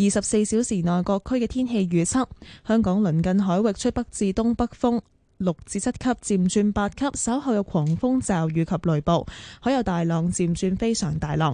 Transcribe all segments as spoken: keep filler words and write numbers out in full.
二十四小時內各區嘅天氣預測：香港鄰近海域吹北至東北風六至七級，漸轉八級，稍後有狂風驟雨及雷暴，海有大浪，漸轉非常大浪。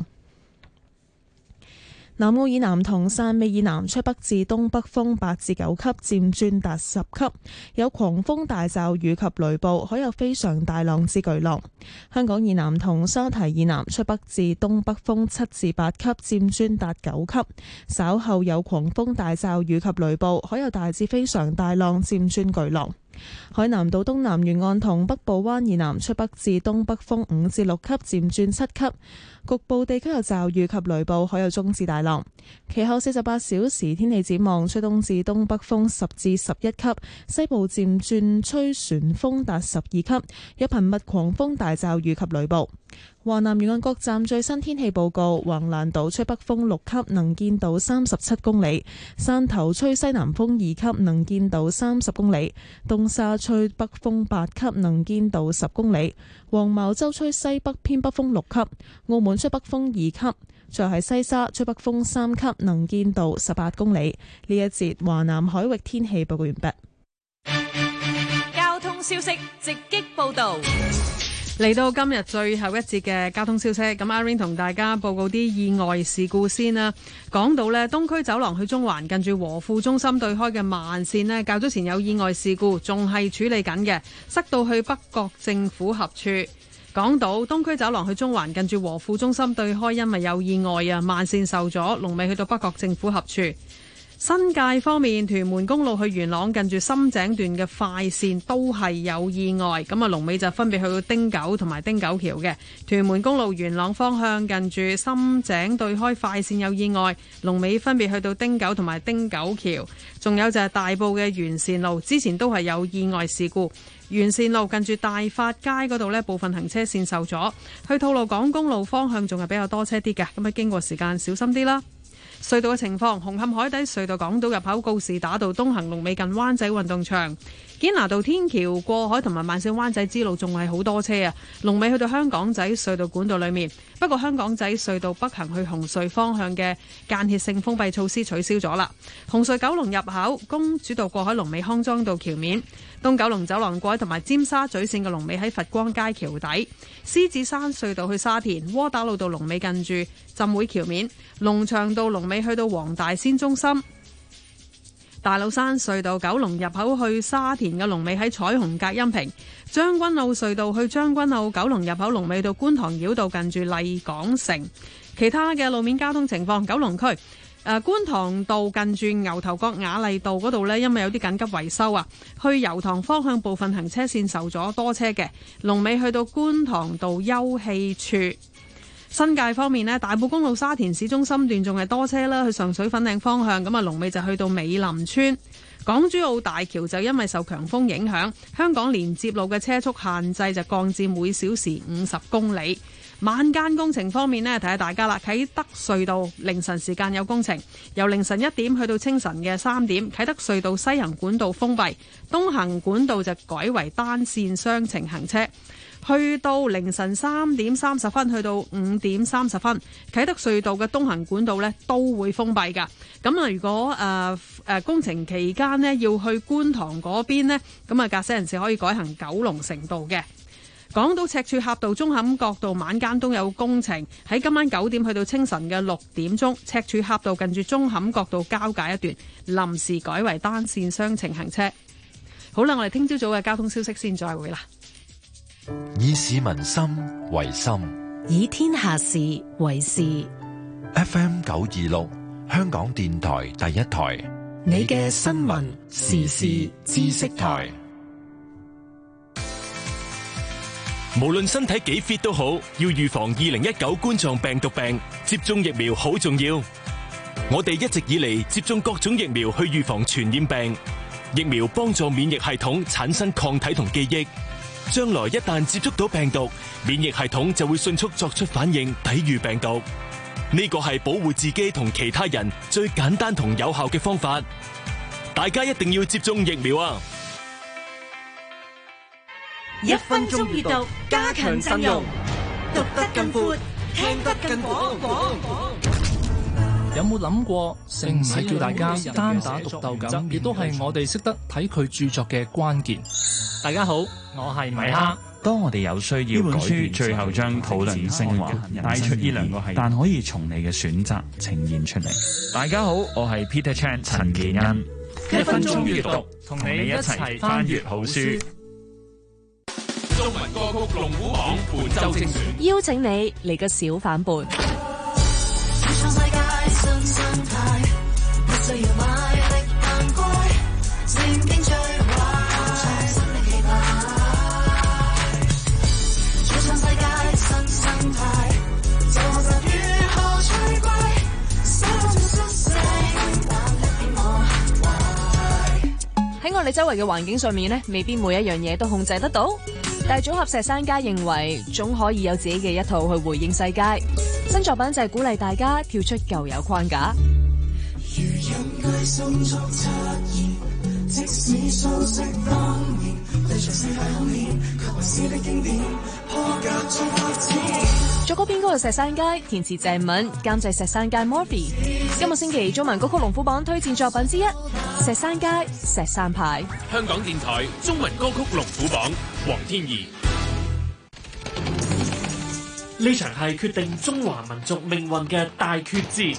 南澳以南同汕尾以南吹北至東北風八至九級，漸轉達十級，有狂風大驟雨及雷暴，海有非常大浪至巨浪。香港以南同沙堤以南吹北至東北風七至八級，漸轉達九級，稍後有狂風大驟雨及雷暴，海有大至非常大浪，漸轉巨浪。海南島東南沿岸同北部灣以南吹北至東北風五至六級，漸轉七級，局部地區有驟雨及雷暴，海有中至大浪。其後四十八小時天氣展望，吹東至東北風十至十一級，西部漸轉吹旋風達十二級，有頻密狂風大驟雨及雷暴。華南沿岸各站最新天氣報告：橫瀾島吹北風六級，能見度三十七公里；汕頭吹西南風二級，能見度三十公里；東沙吹北風八級，能見度十公里；黃茅洲吹西北偏北風六級；澳門吹北風二級。再係西沙吹北風三級，能見度十八公里。呢一節華南海域天氣報告完畢。 交通消息直擊報道。 嚟到今日最後一節嘅交通消息，咁阿 Rain 同大家報告啲意外事故先啦。講到呢，東區走廊去中環近住和富中心對開嘅慢線呢，較早前有意外事故，仲係處理緊嘅，塞到去北角政府合署。講到東區走廊去中環近住和富中心對開，因為有意外啊，慢線受阻，龍尾去到北角政府合署。新界方面，屯門公路去元朗近住深井段嘅快線都係有意外，咁啊龍尾就分別去到汀九同埋汀九橋嘅。屯門公路元朗方向近住深井對開快線有意外，龍尾分別去到汀九同埋汀九橋。仲有就係大埔嘅元善路，之前都係有意外事故，元善路近住大發街嗰度呢，部分行車線受阻，去吐露港公路方向仲係比較多車啲嘅，咁啊經過時間小心啲啦。隧道嘅情況，紅磡海底隧道港島入口告士打道東行龍尾近灣仔運動場，堅拿道天橋過海同埋慢線灣仔支路仲係好多車啊，龍尾去到香港仔隧道管道裏面。不過香港仔隧道北行去紅隧方向嘅間歇性封閉措施取消咗啦。紅隧九龍入口公主道過海龍尾康莊道橋面，東九龍走廊過海同埋尖沙咀線嘅龍尾喺佛光街橋底。獅子山隧道去沙田窩打老道龍尾近住浸會橋面，龍翔道龍尾去到黃大仙中心。大老山隧道九龍入口去沙田嘅龍尾喺彩虹隔音屏，將軍澳隧道去將軍澳九龍入口龍尾到觀塘繞道近住麗港城。其他嘅路面交通情況，九龍區誒、呃、觀塘道近住牛頭角雅麗道嗰度呢，因為有啲緊急維修啊，去油塘方向部分行車線受阻，多車嘅龍尾去到觀塘道休憩處。新界方面呢，大埔公路沙田市中心段仲係多車啦，去上水粉嶺方向，咁啊龍尾就去到美林村。港珠澳大橋就因為受強風影響，香港連接路嘅車速限制就降至每小時五十公里。晚間工程方面呢，提下大家啦，啟德隧道凌晨時間有工程，由凌晨一點去到清晨嘅三點，啟德隧道西行管道封閉，東行管道就改為單線雙程行車。去到凌晨三點三十分，去到五點三十分，啟德隧道嘅東行管道呢都會封閉㗎。咁啊，如果誒誒、呃呃、工程期間呢要去觀塘嗰邊呢，咁啊駕駛人士可以改行九龍城道嘅。港島赤柱峽道舂坎角道晚間都有工程，喺今晚九點去到清晨嘅六點鐘，赤柱峽道近住舂坎角道交界一段臨時改為單線雙程行車。好啦，我哋聽朝早嘅交通消息先再會啦。 以市民心為心， 以天下事為事。 F M 九二六，香港電台第一台， 你嘅新聞時事知識台。 無論身體幾 fit 都好，要預防二零一九冠狀病毒病，接種疫苗好重要。我哋一直以嚟接種各種疫苗去預防傳染病，疫苗幫助免疫系統產生抗體同記憶。將來一旦接觸到病毒，免疫系統就會迅速作出反應，抵禦病毒。呢個係保護自己同其他人最簡單同有效嘅方法。大家一定要接種疫苗啊！ 一分鐘閱讀，加強陣容，讀得更闊，聽得更廣。 有冇諗過，性唔係叫大家單打獨鬥咁，亦都係我哋識得睇佢著作嘅關鍵。大家好，我係米哈。 當我哋有需要，呢本書最後將討論升華，帶出呢兩個係，但可以從你嘅選擇呈現出嚟。大家好，我係 Peter Chan 陳健恩，一分鐘閱讀，同你一齊翻閱好書。 中文歌曲龍虎榜本周精選， 邀請你嚟個小反叛。喺我哋周圍嘅環境上面呢，未必每一樣嘢都控制得到，但係組合石山街認為總可以有自己嘅一套去回應世界。新作品就係鼓勵大家跳出舊有框架。如人界心中察言，即使相識當年，對著世界考驗，卻還是的經典破格再發展。作曲編曲嘅石山街，填詞鄭敏，監製石山街 Morphy。今個星期中文歌曲龍虎榜推薦作品之一，石山街石山派。 香港電台中文歌曲龍虎榜，黃天怡。 呢場係決定中華民族命運嘅大決戰。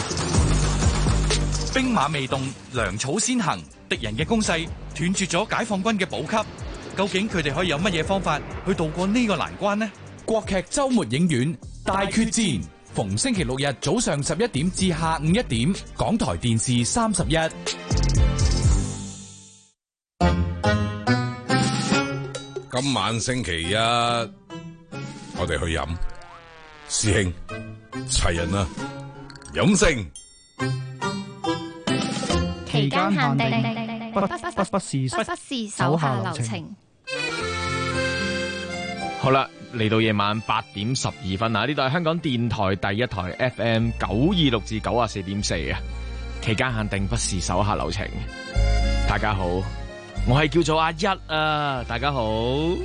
兵馬未動，糧草先行。敵人嘅攻勢斷絕咗解放軍嘅補給，究竟佢哋可以有乜嘢方法去渡過呢個難關呢？ 國劇周末影院大決戰，逢星期六日早上十一點至下午一點，港台電視三十一。 今晚星期一，我哋去飲。師兄，齊人啊，飲勝。 期間限定，不不不不不是不是手下留情。 好啦，嚟到夜晚八點十二分啊！呢度係香港電台第一台 F M 九二六至九啊四點四啊。期間限定，不是手下留情。大家好，我係叫做阿一啊！大家好。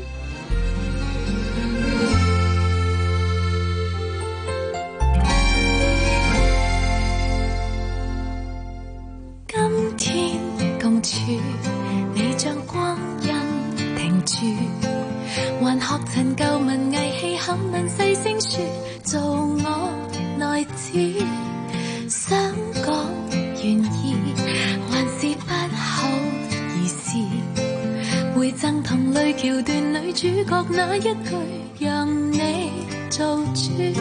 今天共處，你將光陰停住，還學陳舊文藝氣口能細聲說，做我內子，想講願意，還是不好意思，回贈同類橋段女主角那一句，讓你做主。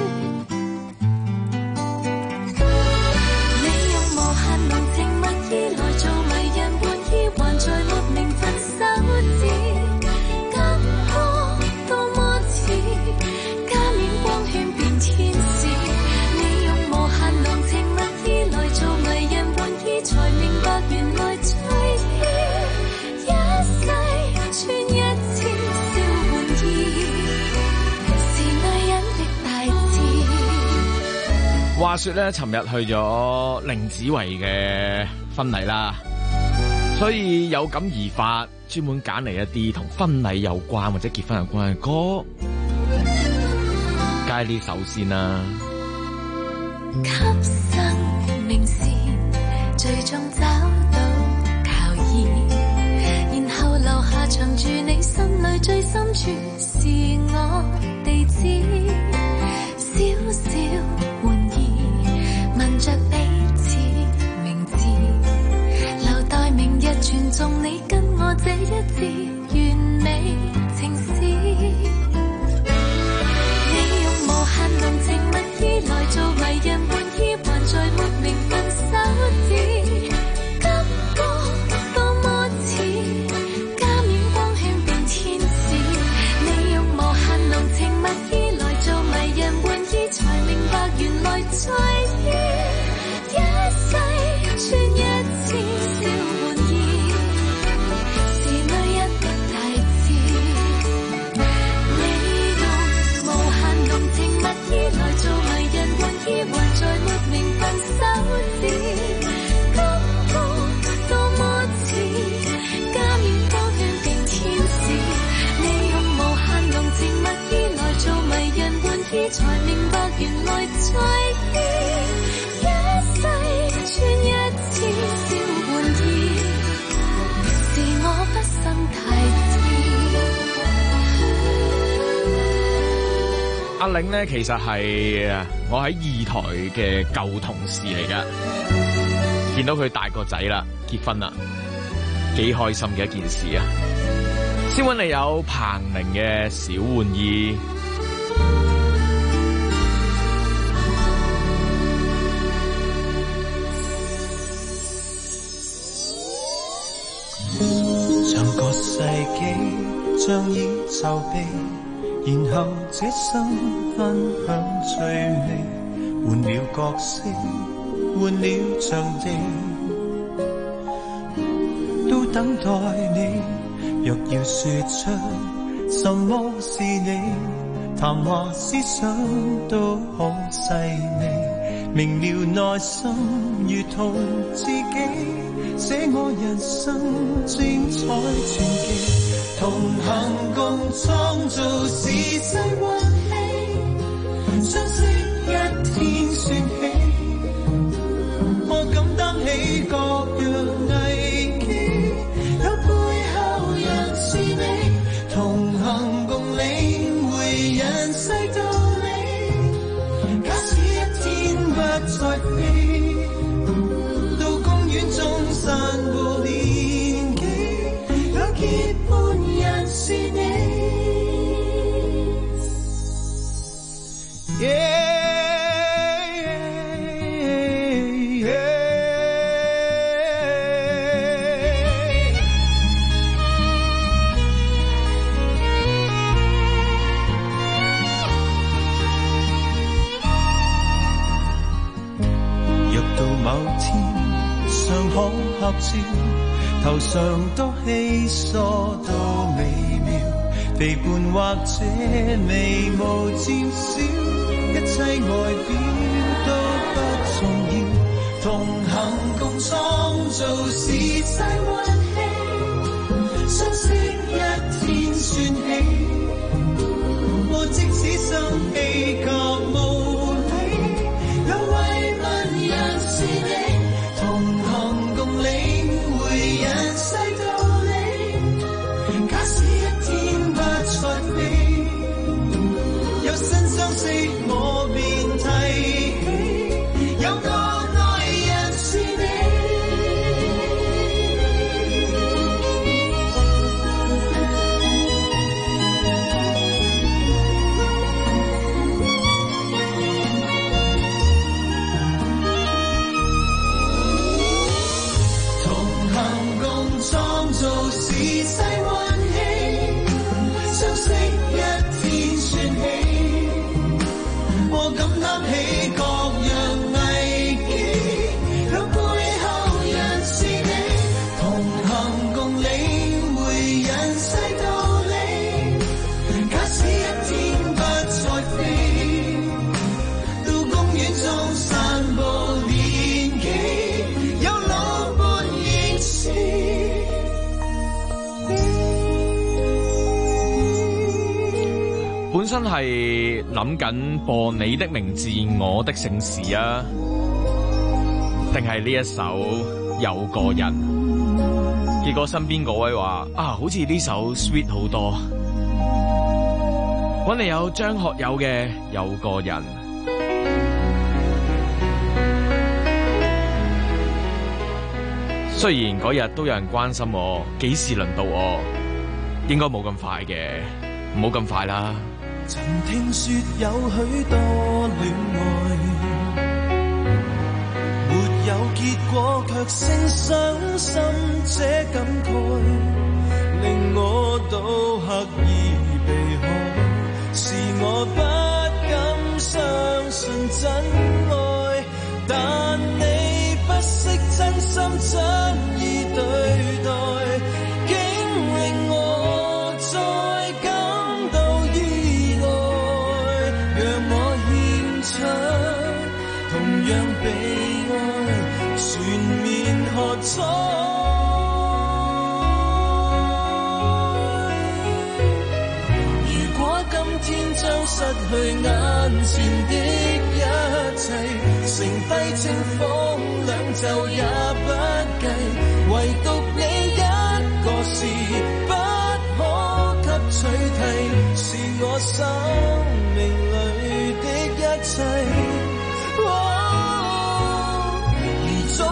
話說咧，尋日去咗凌子維嘅婚禮啦，所以有感而發，專門揀嚟一啲同婚禮有關或者結婚有關嘅歌，梗係呢首先啦。 給生命線，最終找到靠義，然後留下藏住你心裏最深處，是我地址，小小問着彼此名字，留待明日傳頌你跟我這一字完美情詩。你用無限濃情蜜意來做迷人玩意，還在沒名分手字，感覺多麼似加冕光圈變天使。你用無限濃情蜜意來做迷人玩意，才明白原來在意。來做迷人玩意，還阿玲咧，其實係我喺二台嘅舊同事嚟噶，見到佢大個仔啦，結婚啦，幾開心嘅一件事啊！先揾你有彭羚嘅小玩意。 上個世紀將已籌備，然後這生分享趣味，換了角色，換了場地，都等待你。若要說出什麼是你，談話思想都好細膩，明了內心如同自己，寫我人生精彩傳記。同行共創造時世溫馨，相識一天算起，我敢擔起各樣危機，有背後人是你，同行共領會人世道理。假使一天不再飛，到公園中散步年紀，有結伴人是你。Yeah. 合照，頭上多稀疏到微妙，肥胖或者眉毛漸少，一切外表都不重要。同行共創造時世溫馨，相識一天算起，我即使生氣及無理，有慰問人是你。同行共領會人世道理，假使一天不再飛，有新相識我便提起，有個愛人是你。創造時世溫馨，相識一天算起，我敢擔起各樣危機，有背後人是你，同行共領會人世道理。假使一天不再飛，到公園中散步年紀，有老伴仍是。 本身係諗緊播你的名字我的姓氏啊，定係呢一首有個人？結果身邊嗰位話啊，好似呢首 sweet 好多。搵嚟有張學友嘅有個人。雖然嗰日都有人關心我，幾時輪到我？應該冇咁快嘅，唔好咁快啦。 曾聽說有許多戀愛，沒有結果卻勝傷心，這感慨令我都刻意避開，是我不敢相信真愛，但你不惜真心真意對待，竟令我再感到意外，讓我獻出同樣被愛，全面喝彩。如果今天將失去眼前的一切，成廢情況兩袖也不計，唯獨你一個是不可給取替，是我生命裏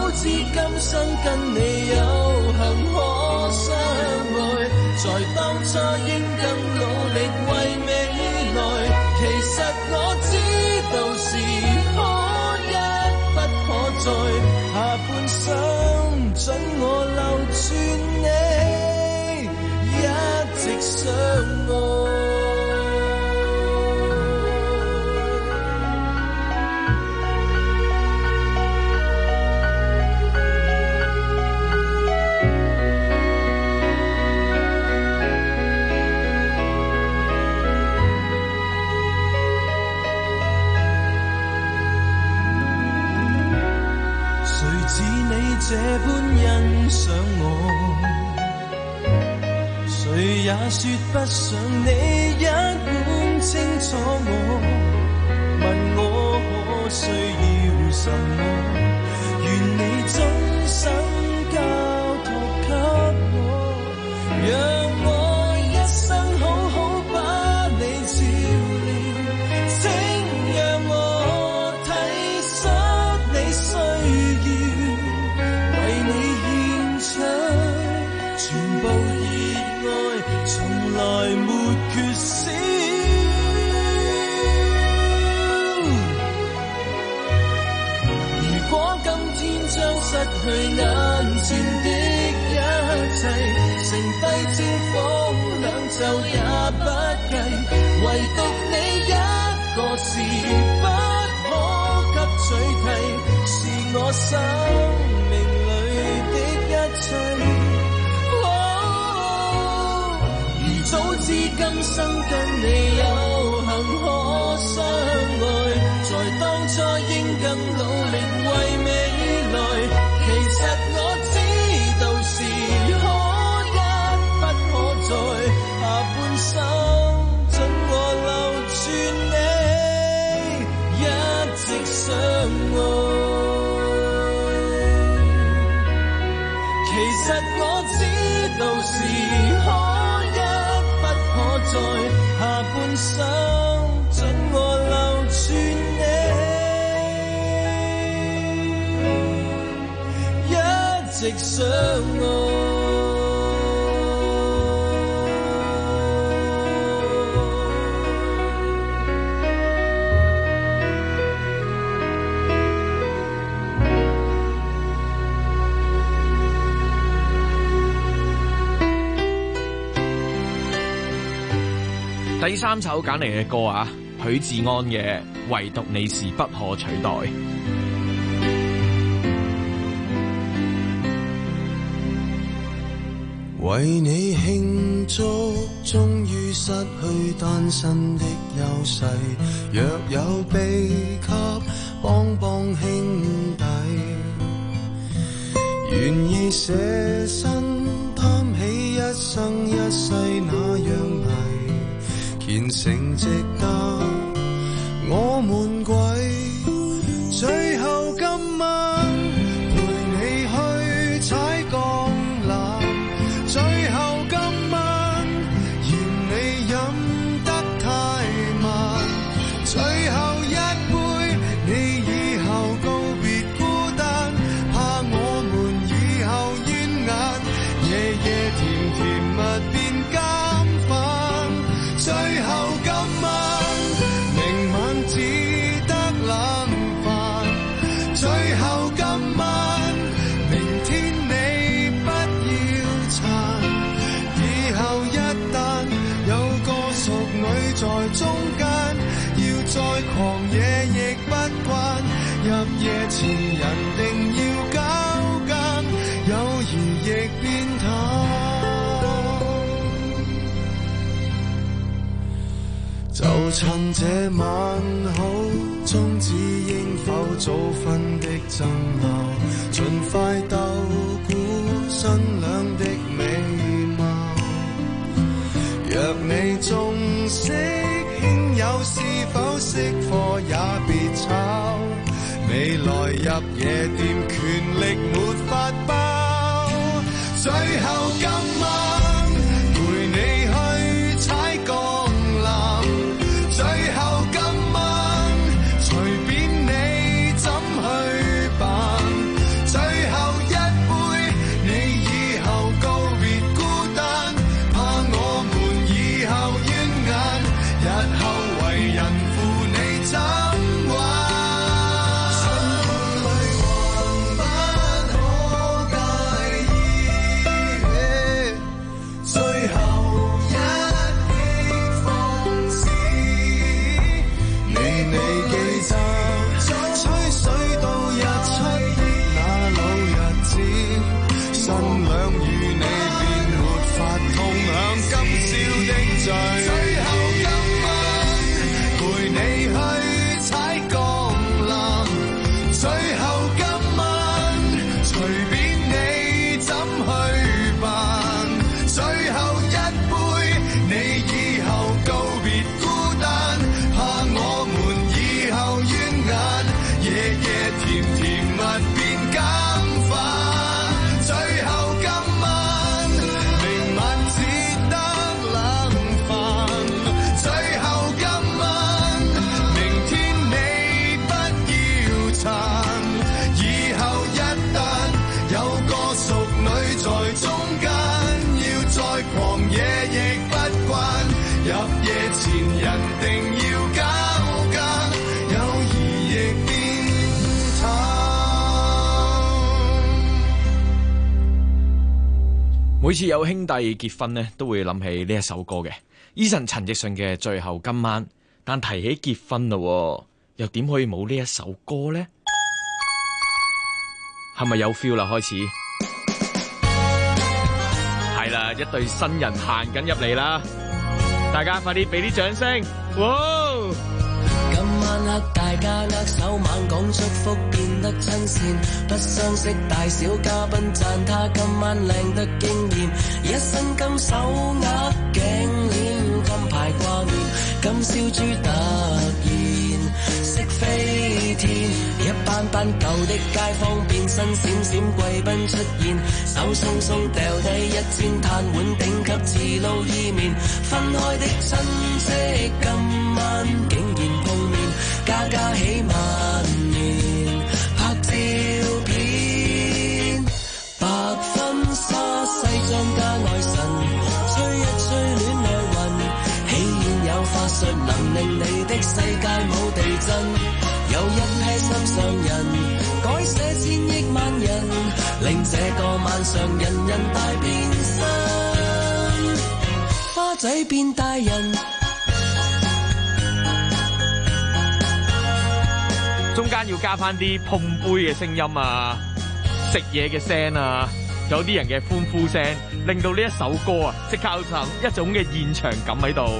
知今生跟你有幸可相愛，在當初應更努力為未來。其實我知道是可一不可再，下半生准我留住你，一直相愛。這般欣賞我，誰也說不上你一般清楚我。問我可需要什麼，願你終生交託給我，讓我一生好好把你照料，請讓我體恤你需要。你獻出全部熱愛，從來沒缺少。如果今天將失去眼前的一切，剩低千方兩袖也不計，唯獨你一個是不可給取替，是我生命一切、哦、如早知今生跟你有幸可相愛，在當初應更努力為未來。其實我知道是可一不可再，下半生准我留住你，一直相愛。其實我知道是可一不可再，下半生准我留住你，一直相愛。 第三首揀嚟嘅歌啊，許志安嘅《唯獨你是不可取代》。 為你慶祝，終於失去單身的優勢，若有秘笈，幫幫兄弟，願意捨身擔起一生一世那樣危。虔誠值得我們跪，最後今晚陪你去踩鋼纜，最後今晚嫌你飲得太慢，最後一杯你以後告別孤單，怕我們以後冤眼，夜夜甜甜蜜變監犯。最後今晚，明晚只得冷飯。最後今晚，明天你不要殘。以後一旦有個淑女在中間，要再狂野亦不慣。入夜前人定要交更，友誼亦變淡。就趁這晚好，終止應否早婚的爭拗，盡快鬥估新娘的美貌。若你仲識兄友，是否識貨也別吵。未來入夜店，權力沒法包。最後今晚陪你去踩鋼纜，最後今晚隨便你怎去辦，最每次有兄弟結婚呢，都會諗起呢一首歌嘅。Eason 陳奕迅嘅《最後今晚》，但提起結婚咯，又點可以冇呢一首歌呢？係咪有 feel 啦？開始係啦，一對新人行緊入嚟啦，大家快啲俾啲掌聲！哇！ 今晚黑大家握手猛講祝福，變得親善，不相識大小嘉賓讚他今晚靚得驚豔，一身金手鐲頸鏈金牌掛面，金燒豬突然識飛天，一班班舊的街坊變身閃閃貴賓出現，手鬆鬆掉低一千嘆碗頂級自撈伊麵，分開的親戚今晚竟然碰面，家家喜萬年拍照片，白婚紗西裝加愛神，吹一吹戀愛運，喜宴有法術能令你的世界冇地震，有一批心上人改寫千億萬人，令這個晚上人人大變身，花仔變大人。 中間要加翻啲碰杯嘅聲音啊，食嘢嘅聲啊，有啲人嘅歡呼聲，令到呢一首歌啊，即刻有一種嘅現場感喺度。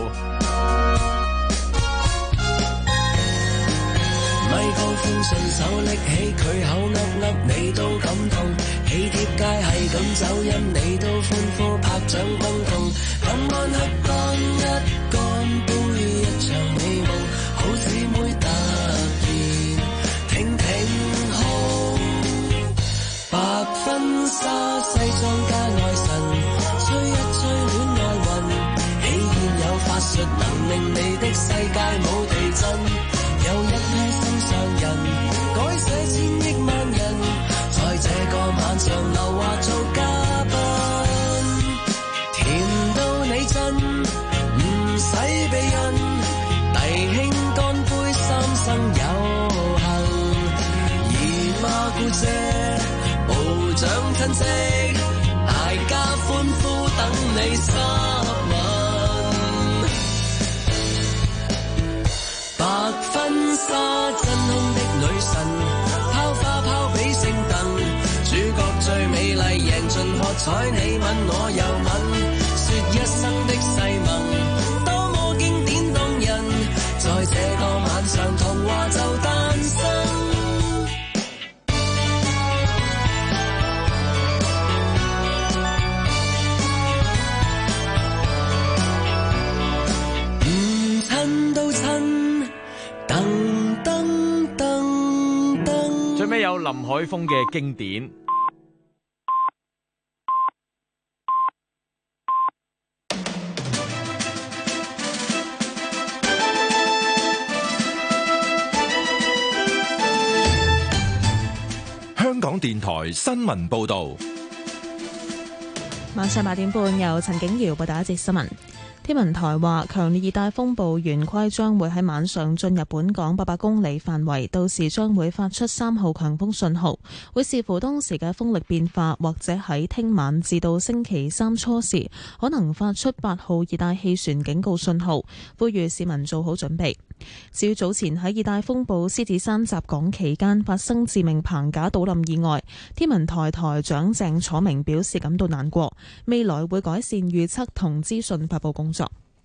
咪高歡順手拎起佢口噏噏，你都感動，喜帖街係咁走音，你都歡呼拍掌轟動，今晚黑乾一乾杯，一場美夢，好姊妹突挺挺胸，白婚紗西裝加愛神，吹一吹戀愛運，喜宴有法術能令你的世界冇地震，有一批心上人改寫千億萬人，在這個晚上留下做嘉賓，甜到你震，唔使避孕，弟兄乾杯三生有姑姐、部長親戚，大家歡呼等你濕吻，白婚紗真空的女神，拋花拋比星燈，主角最美麗贏盡喝彩，你吻我又吻，說一生的誓盟，多麼經典動人，在這個晚上童話就誕生。 最尾有林海峰嘅經典。 香港電台新聞報道。 晚上八點半，由陳景瑤報道一節新聞。天文台話，強烈熱帶風暴圓規將會喺晚上進入本港八百公里範圍，到時將會發出三號強風信號，會視乎當時嘅風力變化，或者喺聽晚至到星期三初時可能發出八號熱帶氣旋警告信號，呼籲市民做好準備。至於早前喺熱帶風暴獅子山襲港期間發生致命棚架倒冧意外，天文台台長鄭楚明表示感到難過，未來會改善預測同資訊發佈工作。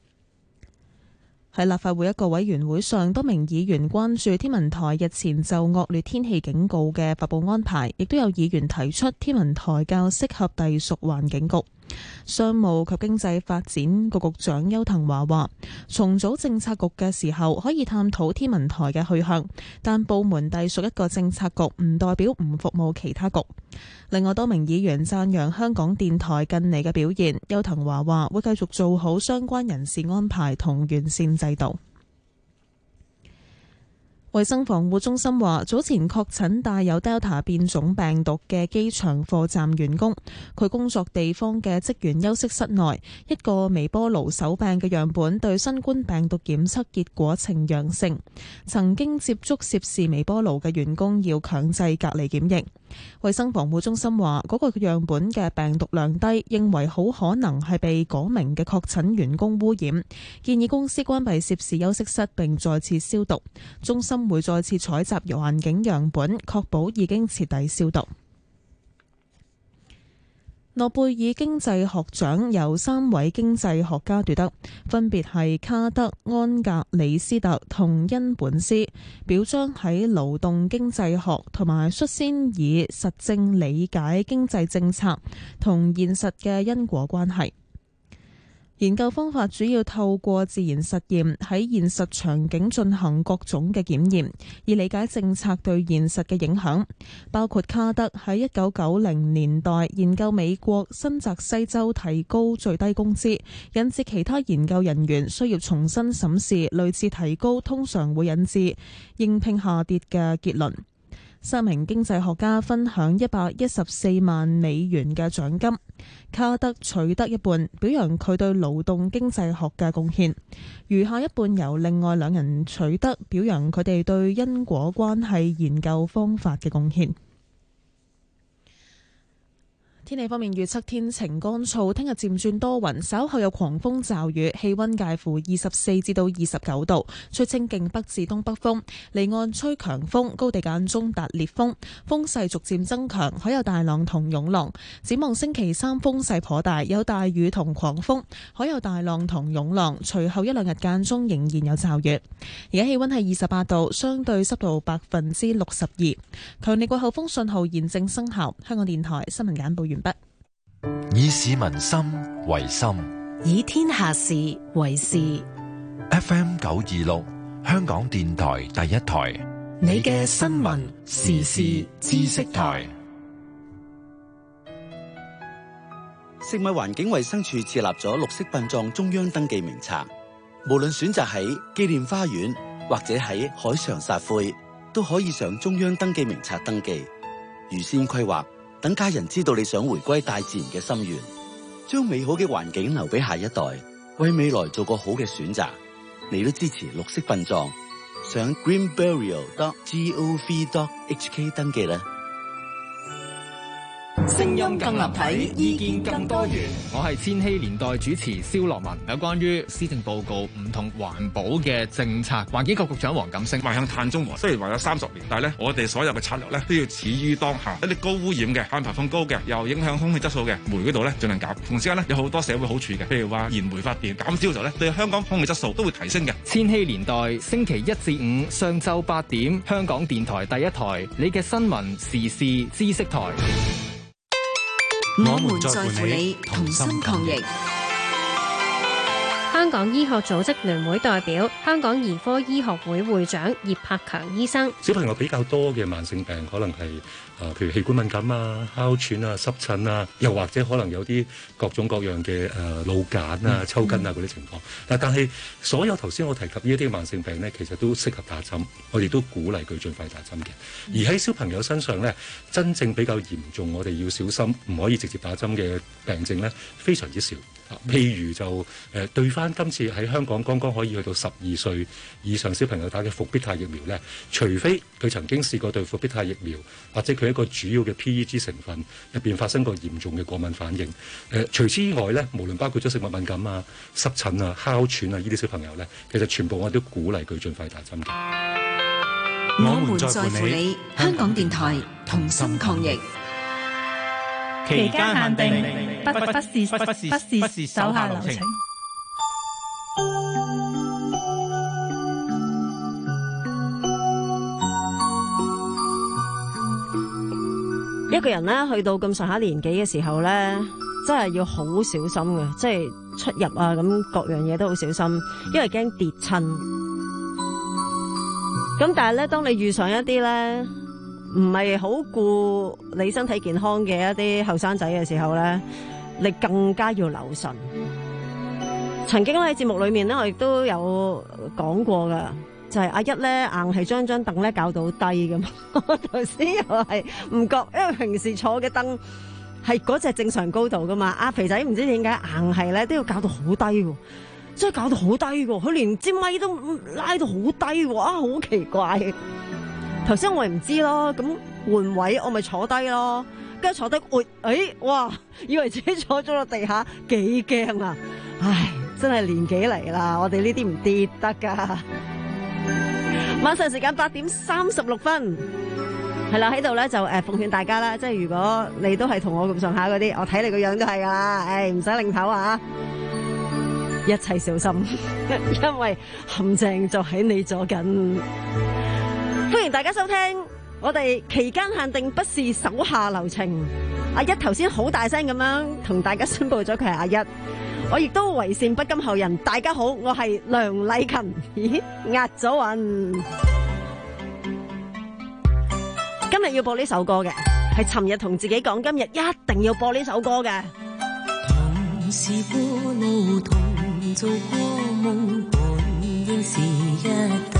喺立法會一個委員會上，多名議員關注天文台日前就惡劣天氣警告嘅發佈安排，亦都有議員提出天文台較適合隸屬環境局。商務及經濟發展局局長邱騰華話，重組政策局嘅時候可以探討天文台嘅去向，但部門隸屬一個政策局唔代表唔服務其他局。另外，多名議員讚揚香港電台近嚟嘅表現，邱騰華話會繼續做好相關人事安排同完善制度。 衛生防護中心話，早前確診帶有 Delta 變種病毒嘅機場貨站員工，佢工作地方嘅職員休息室內一個微波爐手柄嘅樣本對新冠病毒檢測結果呈陽性，曾經接觸涉事微波爐嘅員工要強制隔離檢疫。衛生防護中心話，嗰個樣本嘅病毒量低，認為好可能係被嗰名嘅確診員工污染，建議公司關閉涉事休息室並再次消毒。中心會再次採集環境樣本，確保已經徹底消毒。諾貝爾經濟學獎由三位經濟學家奪得，分別係卡德、安格里斯特同恩本斯，表彰喺勞動經濟學同埋率先以實證理解經濟政策同現實嘅因果關係。研究方法主要透過自然實驗喺現實場景進行各種嘅檢驗，以理解政策對現實嘅影響。包括卡德喺一九九零年代研究美國新澤西州提高最低工資，引致其他研究人員需要重新審視類似提高通常會引致應聘下跌嘅結論。三名經濟學家分享一百一十四萬美元嘅獎金，卡德取得一半，表揚佢對勞動經濟學嘅貢獻，餘下一半由另外兩人取得，表揚佢哋對因果關係研究方法嘅貢獻。天氣方面預測天晴乾燥，聽日漸轉多雲，稍後有狂風驟雨，氣溫介乎二十四至到二十九度，吹清勁北至東北風，離岸吹強風，高地間中達烈風，風勢逐漸增強，海有大浪同湧浪。展望星期三風勢頗大，有大雨同狂風，海有大浪同湧浪，隨後一兩日間中仍然有驟雨。而家氣溫係二十八度，相對濕度百分之六十二，強烈季候風信號現正生效。香港電台新聞簡報完畢。 以市民心為心， 以天下事為事。 F M 九二六，香港電台第一台， 你嘅新聞時事知識台。 食物環境衛生署設立咗綠色殯葬中央登記名冊，無論選擇喺紀念花園或者喺海上撒灰，都可以上中央登記名冊登記。預先規劃，等家人知道你想回歸大自然嘅心願，將美好嘅環境留俾下一代，為未來做個好嘅選擇。你都支持綠色殯葬，上 green burial dot gov dot h k 登記啦。 聲音更立體，意見更多元。 我係千禧年代主持蕭樂文。有關於施政報告唔同環保嘅政策，環境局局長黃錦星邁向碳中和。雖然話有三十年，但係咧，我哋所有嘅策略咧都要始於當下。一啲高污染嘅、碳排放高嘅、又影響空氣質素嘅煤嗰度咧，盡量減。同時間咧，有好多社會好處嘅，譬如話燃煤發電減少嘅時候咧，對香港空氣質素都會提升嘅。 千禧年代星期一至五上晝八點，香港電台第一台，你嘅新聞時事知識台。 我們在乎你，同心抗疫。 香港醫學組織聯會代表、香港兒科醫學會會長葉柏強醫生： 小朋友比較多嘅慢性病，可能係啊，譬如氣管敏感啊、哮喘啊、濕疹啊，又或者可能有啲各種各樣嘅誒腦癇啊、抽筋啊嗰啲情況。嗱，但係所有頭先我提及呢一啲慢性病咧，其實都適合打針，我哋都鼓勵佢盡快打針嘅。而喺小朋友身上咧，真正比較嚴重，我哋要小心，唔可以直接打針嘅病症咧，非常之少。譬如就誒、呃、對翻今次喺香港剛剛可以去到十二歲以上小朋友打嘅復必泰疫苗咧，除非佢曾經試過對復必泰疫苗或者佢一個主要嘅 P E G 成分入邊發生過嚴重嘅過敏反應。誒、呃、除此以外咧，無論包括咗食物敏感啊、濕疹啊、哮喘啊呢啲小朋友咧，其實全部我都鼓勵佢盡快打針嘅。 我們在乎你，香港電台同心抗疫。 期間限定，不不不是不不是不是手下留情。 一個人咧去到咁上下年紀嘅時候咧，真係要好小心嘅，即係出入啊咁各樣嘢都好小心，因為驚跌親。咁但係咧，當你遇上一啲咧，唔係好顧你身體健康嘅一啲後生仔嘅時候咧，你更加要留神。曾經喺節目裏面咧，我亦都有講過噶， 就係阿一咧硬係將張凳咧搞到低噶嘛。頭先又係唔覺，因為平時坐嘅凳係嗰隻正常高度噶嘛。阿肥仔唔知點解硬係咧都要搞到好低喎，真係搞到好低喎。佢連支咪都拉到好低喎，啊好奇怪。頭先我咪唔知咯，咁換位我咪坐低咯，跟住坐低，喂、哎，誒，哇，以為自己坐咗落地下，幾驚啊！唉，真係年紀嚟啦，我哋呢啲唔跌得噶。晚上時間八點三十六分，係啦，喺度咧就誒奉勸大家啦，即係如果你都係同我咁上下嗰啲，我睇你個樣都係噶啦，誒唔使擰頭啊，一切小心，因為陷阱就喺你左近。歡迎大家收聽我哋期間限定不是手下留情。阿一頭先好大聲咁樣同大家宣布咗佢係阿一，我亦都為善不甘後人。大家好，我係梁麗勤。咦，壓咗韻。今日要播呢首歌嘅，係尋日同自己講，今日一定要播呢首歌嘅。 同是過路，同做過夢，本應是一對。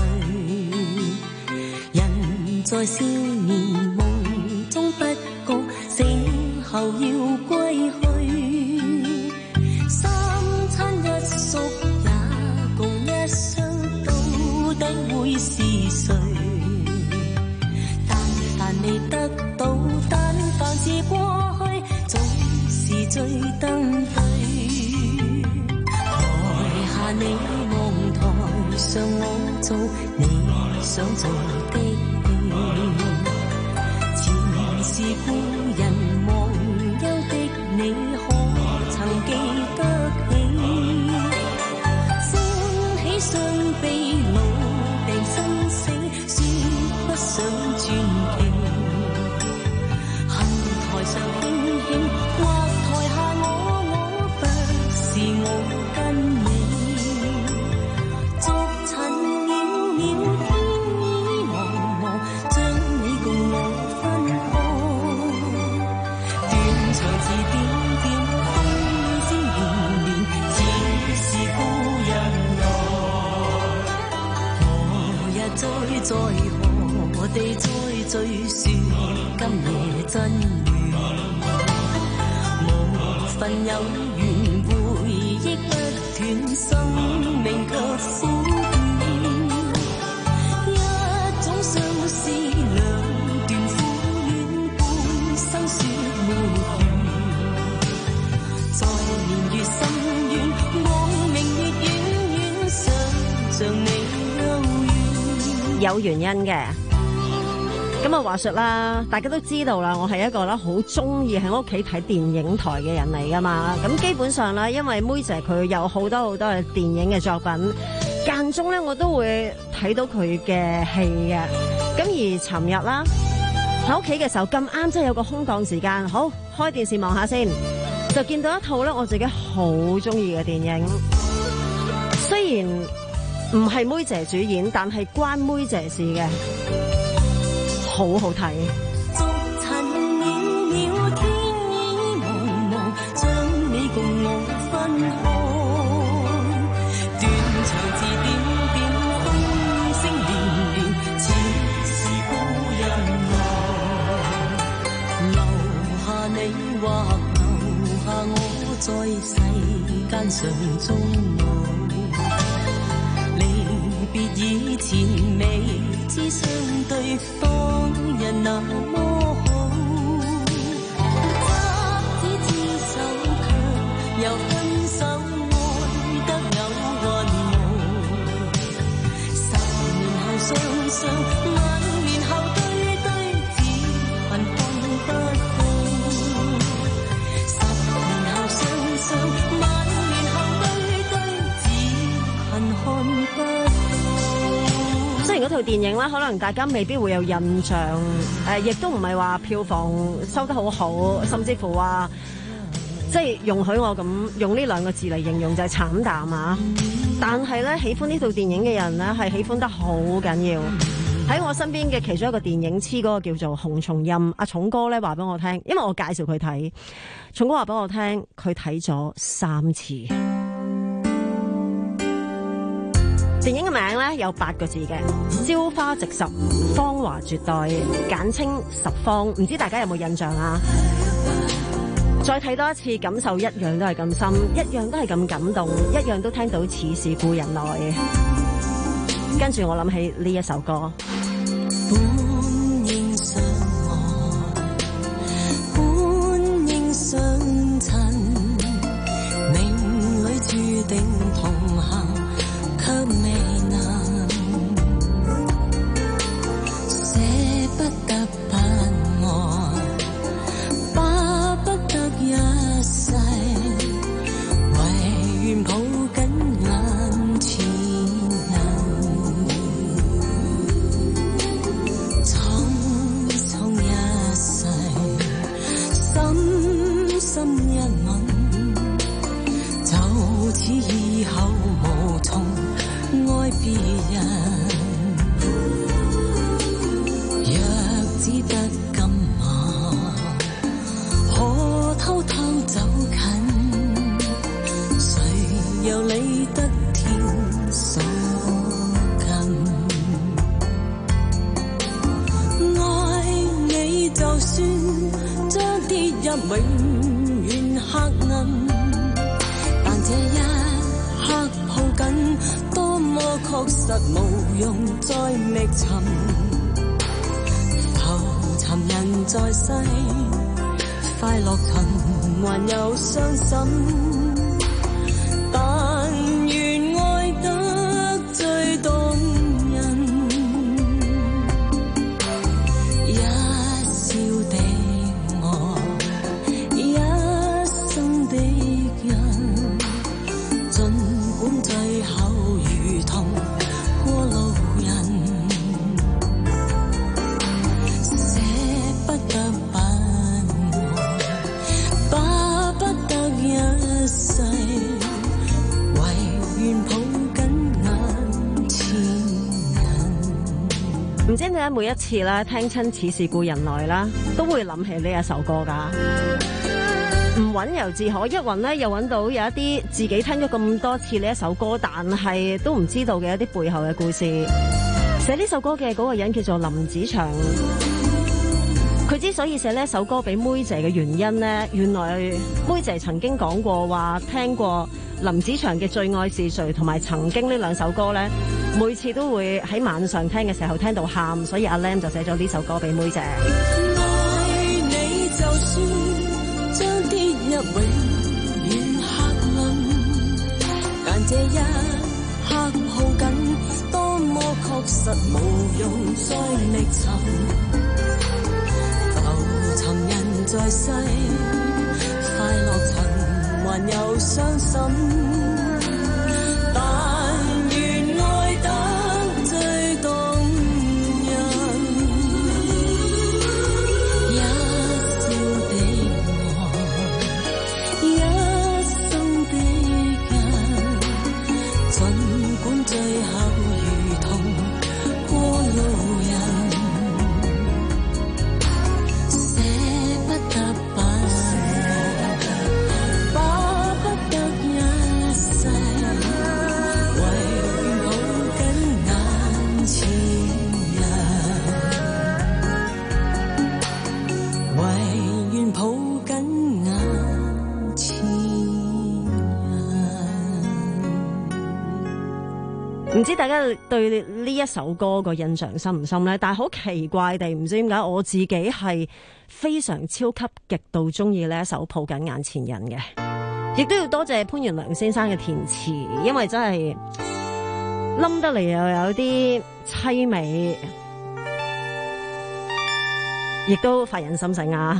在少年夢中不覺，醒後要歸去。三餐一宿也共一雙，到底會是誰？但凡未得到，但凡是過去，總是最登對。台下你望台上我做你想做的。前是故人忘憂的你，可曾記得起？升起雙臂，老病生死，說不想傳奇。恨台上輕輕，或台下我我，不是我跟你。逐塵渺渺，天意茫茫，將你共我分開。斷腸字點點，風聲連連，似是故人來。何日再在何地再聚，說今夜真緣。無份有緣，回憶不斷，生命卻苦短。一種相思，兩段苦戀，半生說沒完。在年月深遠，望明月遠遠，想像你幽怨。 有原因嘅。咁啊，話說啦，大家都知道啦，我係一個咧好中意喺屋企睇電影台嘅人嚟噶嘛。咁基本上咧，因為妹姐佢有好多好多嘅電影嘅作品，間中咧我都會睇到佢嘅戲嘅。咁而尋日啦，喺屋企嘅時候咁啱，真係有個空檔時間，好開電視望下先，就見到一套咧我自己好中意嘅電影。雖然唔係妹姐主演，但係關妹姐事嘅。好好睇。 逐塵渺渺，天意茫茫，將你共我分開。斷腸字點點，風聲連連，似是故人來。留下你或留下我，在世間上終老。離別以前未知相對，當日那麼好，執子之手卻又分手，愛得有雲霧。十年後雙雙，萬年後對對，只恨看不到。十年後雙雙，萬年後對對，只恨看不到。 雖然嗰套電影啦，可能大家未必會有印象，誒、呃，亦都唔係話票房收得好好，甚至乎話，即係容許我咁用呢兩個字嚟形容就係慘淡啊！但係咧，喜歡呢套電影嘅人咧，係喜歡得好緊要。喺我身邊嘅其中一個電影痴嗰個叫做洪松蔭，阿重哥咧話俾我聽，因為我介紹佢睇，重哥話俾我聽，佢睇咗三次。 電影嘅名咧有八個字嘅，朝花夕拾，芳華絕代，簡稱十芳，唔知大家有冇印象啊？再睇多一次，感受一樣都係咁深，一樣都係咁感動，一樣都聽到似是故人來。跟住我諗起呢一首歌。 本應相愛，本應相襯，命裏注定同行，卻未能捨不得不愛，巴不得一世，唯願抱緊眼前人，匆匆一世，深深一吻，就此以後無從愛別人。若只得今晚，可偷偷走近，誰又理得天所近？愛你就算將跌入永遠黑暗，但這一刻抱緊，多麼確實無用再覓尋。浮沉人在世，快樂循環又傷心，但願愛得最動人。一笑的愛，一生的人，儘管最後如同過路人，捨不得不愛，巴不得一世，唯願抱緊眼前人。 唔知點解每一次咧聽親似是故人來啦，都會諗起呢一首歌噶。唔揾又自可，一揾咧又揾到有一啲自己聽咗咁多次呢一首歌，但係都唔知道嘅一啲背後嘅故事。寫呢首歌嘅嗰個人叫做林子祥，佢之所以寫呢一首歌俾妹姐嘅原因呢，原來妹姐曾經講過話聽過林子祥嘅《最愛是誰》同埋《曾經》呢兩首歌呢，每次都會喺晚上聽嘅時候聽到喊，所以阿 Lam 就寫咗呢首歌俾妹姐。 愛你就算將跌入永遠黑暗，但這一刻抱緊，多麼確實無用再覓尋。浮沉人在世，快樂循環又傷心，但願愛得最動人。一笑的愛，一生的人，儘管最後如同過路人，捨不得不愛，巴不得一世，唯願抱緊眼前人，唯願抱緊眼前人。 唔知大家對呢一首歌個印象深唔深呢？但係好奇怪地，唔知點解我自己係非常超級極度中意呢一首《抱緊眼前人》嘅，亦都要多謝潘源良先生嘅填詞，因為真係冧得嚟又有啲凄美，亦都發人深省啊！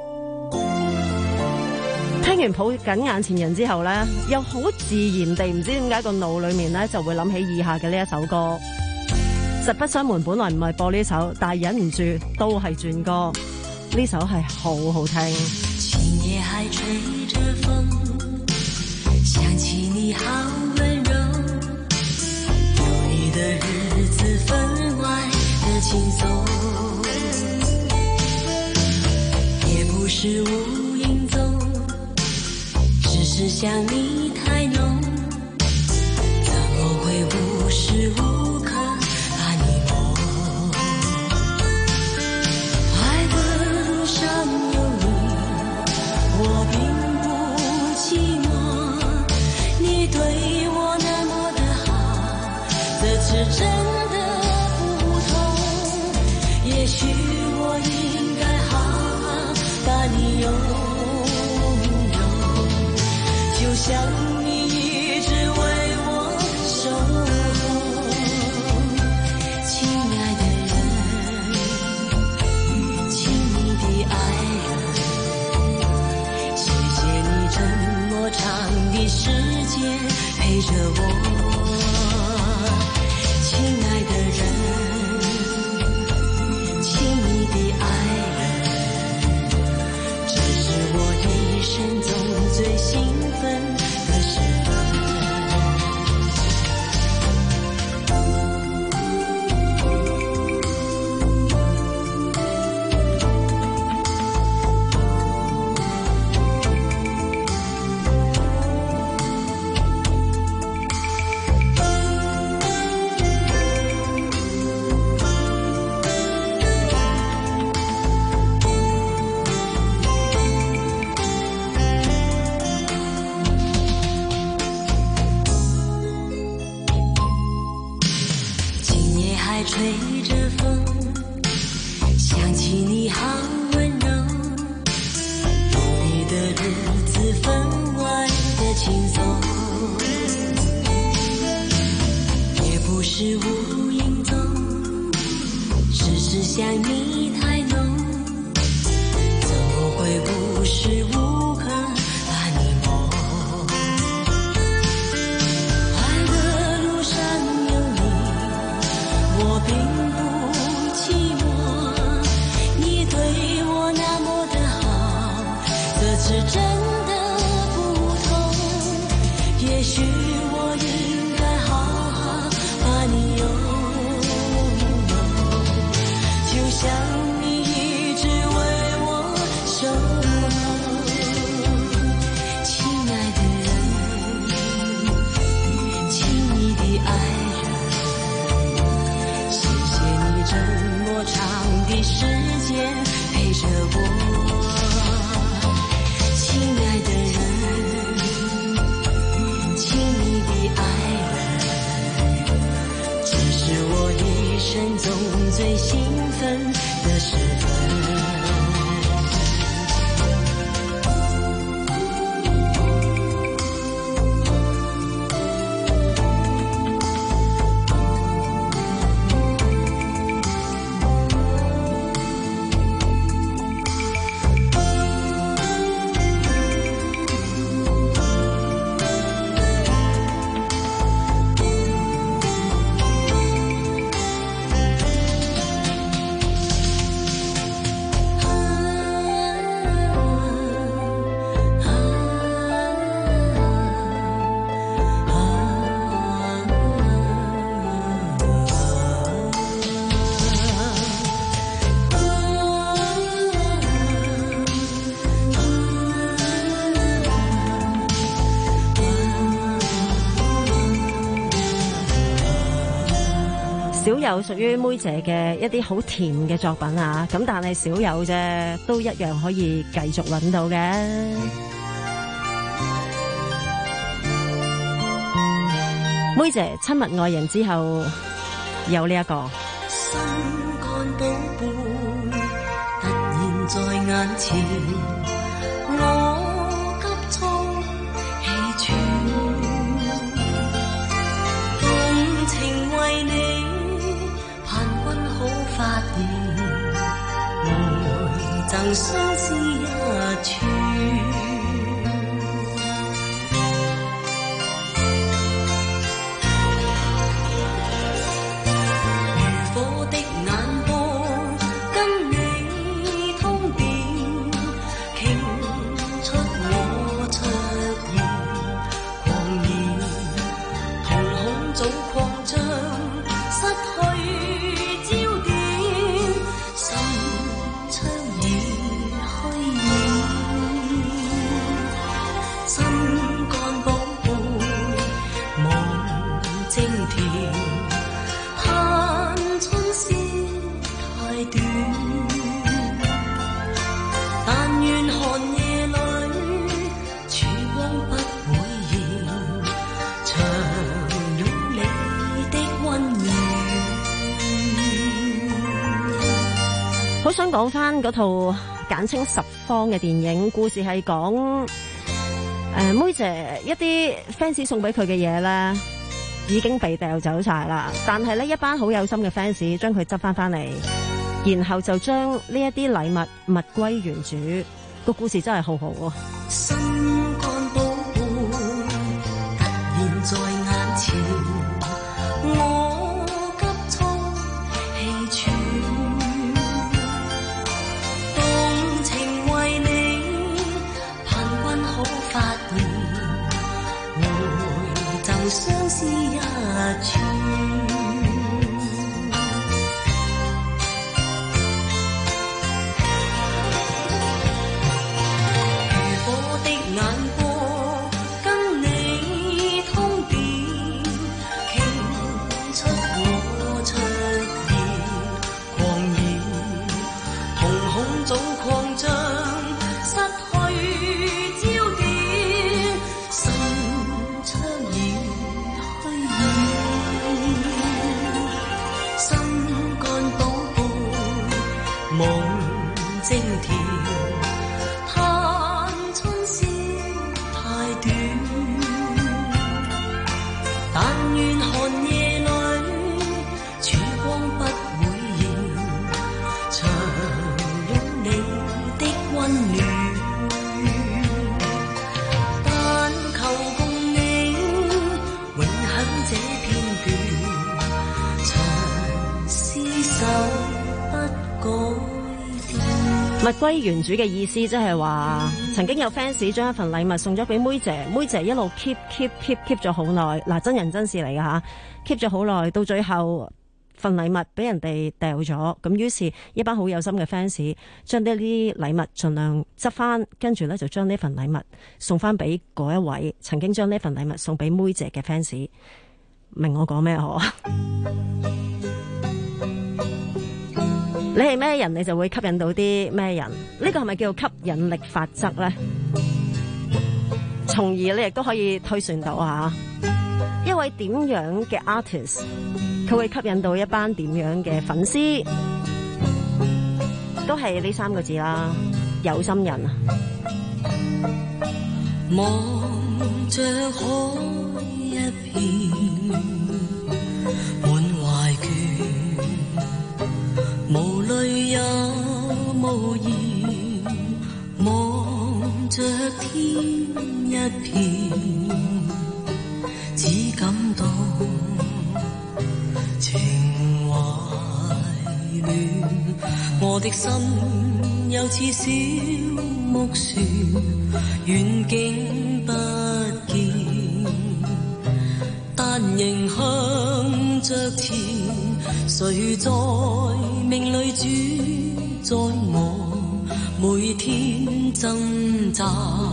聽完抱緊眼前人之後呢，又好自然地唔知點解個腦裏面呢就會諗起以下嘅呢一首歌。實不相瞞，本來唔係播呢首，但係忍唔住都係轉歌。呢首係好好聽。 今夜還吹着風，想起你好溫柔，有你的日子分外的輕鬆，也不是無影蹤，只是想你太濃，怎麼會無視真的不同。也许我应该好好把你拥有，就像你一直为我守候。亲爱的人，亲密的爱人，谢谢你这么长的时间陪着我。亲爱的人，亲密的爱人，这是我一生中最兴奋的时分。吹着风，想起你好温柔，有你的日子分外的轻松，也不是无影踪，只是想你太浓，怎么会无时无刻把你梦？爱的路上有你，我并不寂寞，你对我那么的好，这次真的不同。也许我应该好好把你拥有，就像你一直为我守候。亲爱的人，亲密的爱人，这么长的时间陪着我。亲爱的人，亲密的爱人，这是我一生中最兴奋的时分。 少有屬於妹姐嘅一啲好甜嘅作品啊，咁但係少有啫，都一樣可以繼續揾到嘅。妹姐親密愛人之後有呢、這、一個心肝寶貝突然在眼前，我急促氣喘，動情為你發現愛贈相思一串，如火的眼波跟你通電，傾想講翻嗰套簡稱十方嘅電影，故事係講誒妹姐一啲 fans 送俾佢嘅嘢咧，已經被掉走晒啦。但係呢一班好有心嘅 fans 將佢執翻翻嚟，然後就將呢一啲禮物物歸原主。個故事真係好好啊！ 心肝寶貝突然在眼前，我急促氣喘，動情為你盼君可發現，回就相思一串。 物歸原主嘅意思，即係話曾經有 fans 將一份禮物送咗俾妹姐，妹姐一路 keep keep keep keep 咗好耐，嗱，真人真事嚟㗎吓 keep 咗好耐，到最後份禮物俾人哋掉咗，咁於是一班好有心嘅 fans 將呢啲禮物盡量執翻，跟住咧就將呢份禮物送翻俾嗰一位曾經將呢份禮物送俾妹姐嘅 fans。明我講咩嗬？你係咩人，你就會吸引到啲咩人。呢個係咪叫做吸引力法則呢？從而你亦都可以推算到啊，一位點樣嘅 artist， 佢會吸引到一班點樣嘅粉絲，都係呢三個字啦，有心人啊！ 望着海一片滿懷倦，無淚也無言，望着天一片，只感到情懷亂。我的心又似小木船，遠景不見，但仍向着前。誰在命裏主宰我，每天掙扎。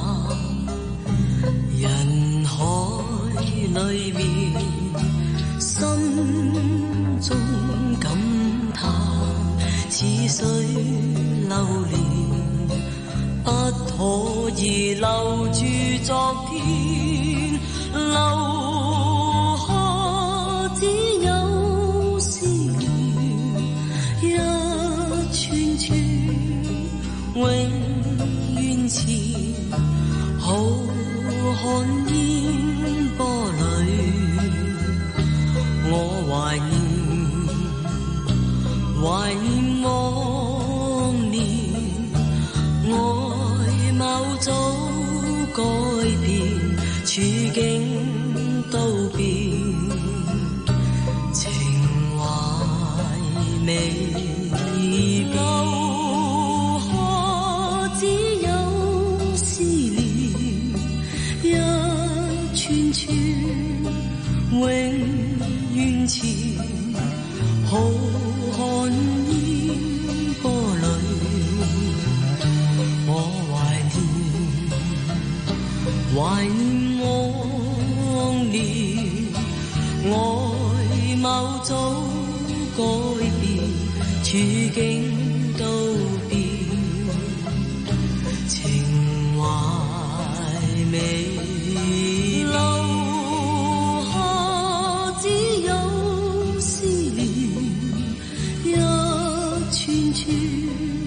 人海裏面，心中感嘆，似水流年，不可以留住昨天，留下只有思念，一串串永遠纏，浩瀚煙波裏，我懷念，懷念往年，外貌早改變，處境都變，情懷未留下，只有思念，一串串永遠纏，浩瀚煙波裏，我懷念，懷念往年，外貌早改變，處境都變，情懷未留下，只有思念，一串串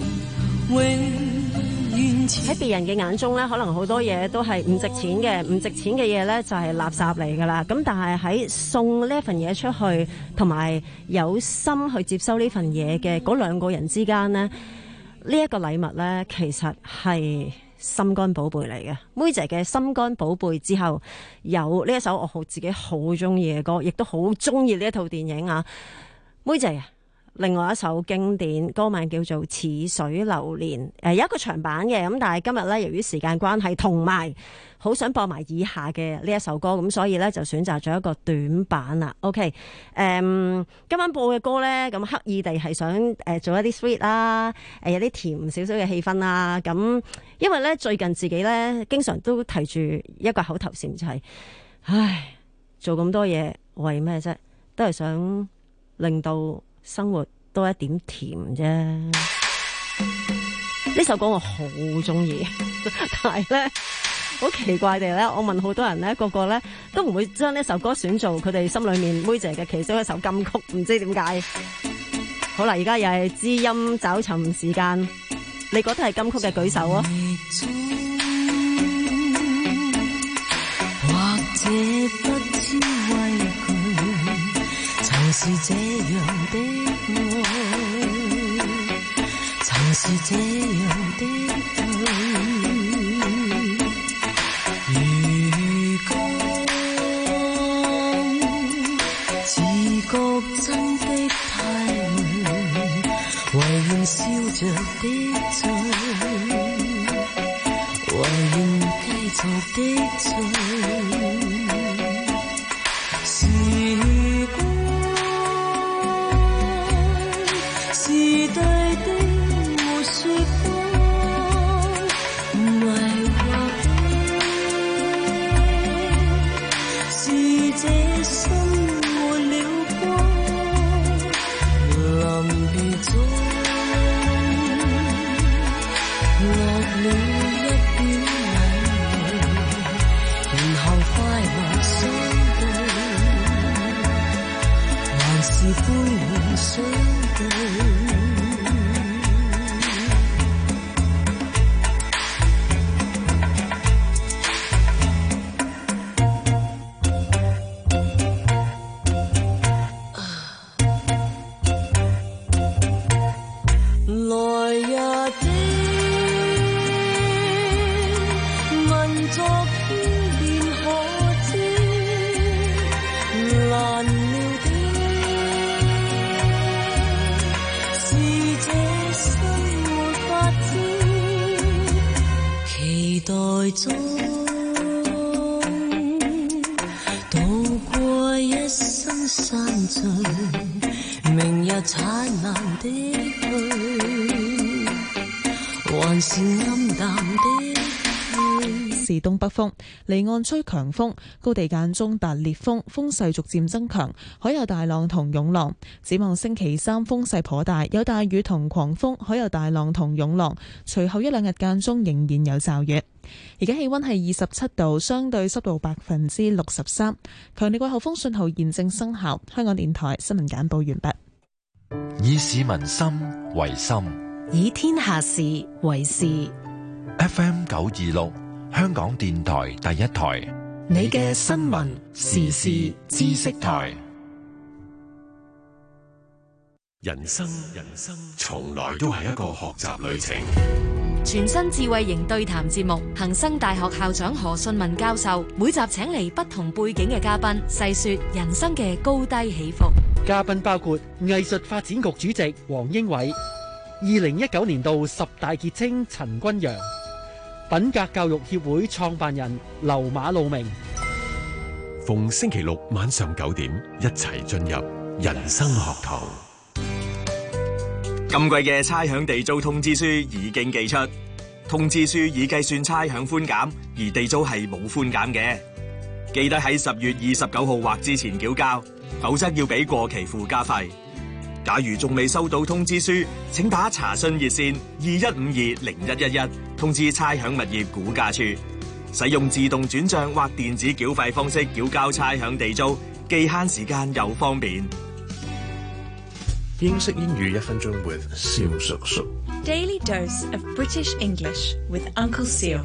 異人嘅眼中咧，可能好多嘢都係唔值錢嘅，唔值錢嘅嘢咧就係垃圾嚟噶啦。咁但係喺送呢份嘢出去，同埋有心去接收呢份嘢嘅嗰兩個人之間呢，呢一個禮物咧，其實係心肝寶貝嚟嘅。妹姐嘅心肝寶貝之後，有呢一首我好自己好中意嘅歌，亦都好中意呢一套電影啊。妹姐另外一首經典歌名叫做《似水流年》，誒有一個長版嘅，咁但係今日咧由於時間關係，同埋好想播埋以下嘅呢一首歌，咁所以咧就選擇咗一個短版啦。OK， 誒、嗯、今晚播嘅歌咧，咁刻意地係想誒做一啲 sweet 啦，誒有啲甜少少嘅氣氛啦。咁因為咧最近自己咧經常都提住一個口頭禪就係、是，唉，做咁多嘢為咩啫？都係想令到生活多一點甜啫。呢首歌我好中意，但係咧好奇怪地咧，我問好多人咧，個個咧都唔會將呢首歌選做佢哋心裏面妹姐嘅其中一首金曲，唔知點解。好啦，而家又係知音找尋時間，你覺得係金曲嘅舉手啊？ 或者不知畏懼，曾是這樣的愛，曾是這樣的對。如果自覺真的太累，唯願笑着的醉，唯願繼續的醉。時光是對的沒說謊，迷惑的是這心沒了光，臨別中落了一點眼淚，然後快樂相對，還是歡歡相對。來日的問昨天便可知，難料的是這生沒法知，期待中度過一生散聚，明日燦爛的去，還是暗淡的是東北風，離岸吹強風，高地間中達烈風，風勢逐漸增強，海有大浪同湧浪。展望星期三風勢頗大，有大雨同狂風，海有大浪同湧浪。隨後一兩日間中仍然有驟雨。而家氣溫係二十七度，相對濕度百分之六十三。強烈季候風信號現正生效。香港電台新聞簡報完畢。 以市民心為心， 以天下事為事。 F M 九二六，香港電台第一台， 你嘅新聞時事知識台。 人生，人生從來都係一個學習旅程。 全新智慧型對談節目，恒生大學校長何信文教授每集請嚟不同背景嘅嘉賓，細說人生嘅高低起伏。 嘉賓包括藝術發展局主席黃英偉、二零一九年度十大傑青陳君陽、品格教育協會創辦人劉馬路明。 逢星期六晚上九點，一齊進入人生學堂。 今季嘅差餉地租通知書已經寄出，通知書已計算差餉寬減，而地租係冇寬減嘅。記得喺十月二十九號或之前繳交，否則要俾過期附加費。假如仲未收到通知書，請打查詢熱線二一五二零一一一通知差餉物業估價處，使用自動轉賬或電子繳費方式繳交差餉地租，既慳時間又方便。 英式英語一分鐘 with 蕭叔叔。 Daily dose of British English with Uncle Seal.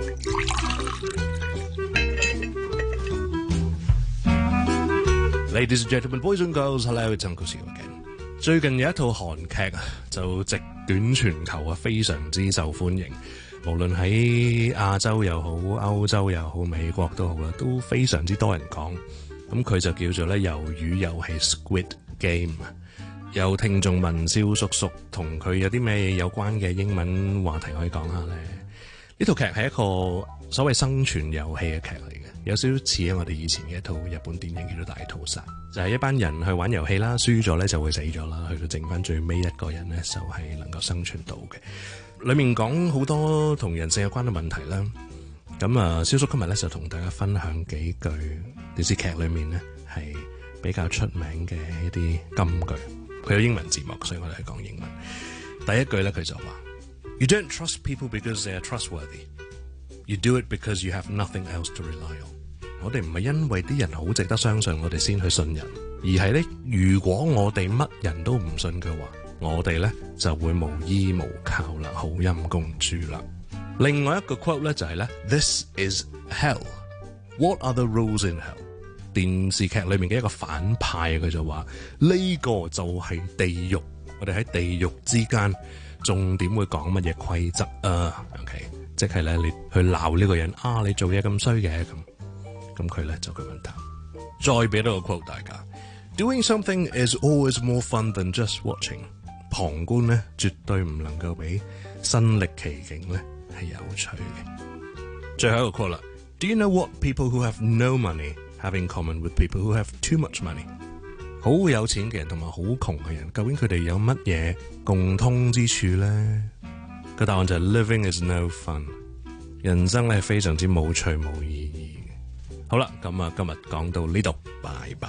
Ladies and gentlemen, boys and girls, hello, it's Uncle Seal again. 最近有一套韓劇啊，就席捲全球啊，非常之受歡迎。無論喺亞洲又好、歐洲又好、美國都好啦，都非常之多人講。咁佢就叫做咧魷魚遊戲 Squid Game。有聽眾問蕭叔叔，同佢有啲咩有關嘅英文話題可以講下咧？呢套劇係一個所謂生存遊戲嘅劇嚟嘅，有少少似我哋以前嘅一套日本電影叫做《大屠殺》，就係、是、一班人去玩遊戲啦，輸咗咧就會死咗啦，去到剩翻最尾一個人咧就係能夠生存到嘅。裡面講好多同人性有關嘅問題啦。咁啊，蕭叔今日咧就同大家分享幾句電視劇裏面咧係比較出名嘅一啲金句。佢有英文字幕，所以我哋係講英文。第一句咧，佢就話 ：You don't trust people because they are trustworthy. You do it because you have nothing else to rely on. 我哋唔係因為啲人好值得相信，我哋先去信人，而係咧，如果我哋乜人都唔信嘅話，我哋咧就會無依無靠啦，好陰公豬啦。另外一個 quote 咧就係咧 ：This is hell. What are the rules in hell? 電視劇裏面嘅一個反派，佢就話呢個就係地獄。我哋喺地獄之間，重點會講乜嘢規則啊 ？OK， 即係咧，你去鬧呢個人啊，你做嘢咁衰嘅咁，咁佢咧就咁樣答。再俾多個 quote 大家 ：Doing something is always more fun than just watching。旁觀咧絕對唔能夠比身歷其境咧係有趣嘅。最後一個 quote 啦 ：Do you know what people who have no money have in common with people who have too much money？ 好有錢嘅人同埋好窮嘅人，究竟佢哋有乜嘢共通之處咧？個答案就係 living is no fun， 人生咧係非常之冇趣冇意義嘅。好啦，咁啊今日講到呢度，拜拜。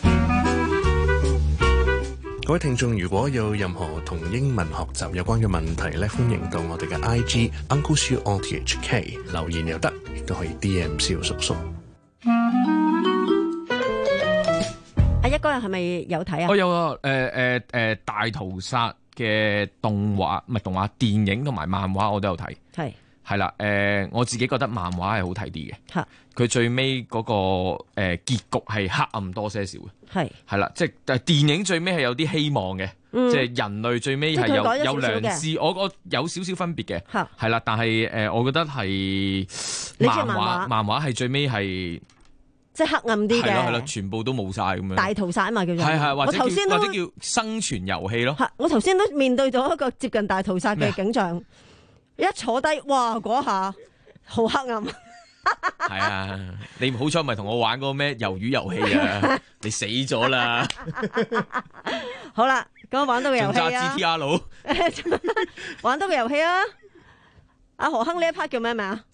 各位聽眾，如果有任何同英文學習有關嘅問題咧，歡迎到我哋嘅 I G Uncle Siu O T H K 留言又得，亦都可以 D M 蕭叔叔。 阿一哥係咪有睇啊？ 我有啊，誒誒誒大屠殺嘅動畫，唔係動畫，電影同埋漫畫我都有睇。 係係啦，誒、呃、我自己覺得漫畫係好睇啲嘅。嚇，佢最尾嗰、那個誒、呃、結局係黑暗多些少嘅。係係啦，即係但係電影最尾係有啲希望嘅，嗯、即係人類最尾係有少少有良知。我我有少少分別嘅。嚇係啦，但係誒、呃，我覺得係漫畫漫畫係最尾係。 即係黑暗啲嘅， 係咯係咯，全部都冇晒咁樣。 大屠殺啊嘛，叫做係係，或者叫或者叫生存遊戲咯。 我頭先都面對咗一個接近大屠殺嘅景象，一坐低，哇！嗰下好黑暗。 係啊，你好彩唔係同我玩嗰個咩魷魚遊戲啊，你死咗啦。 好啦，咁我玩到個遊戲啊。 G T R 佬， 玩到個遊戲啊！阿何亨呢一 part 叫咩名啊？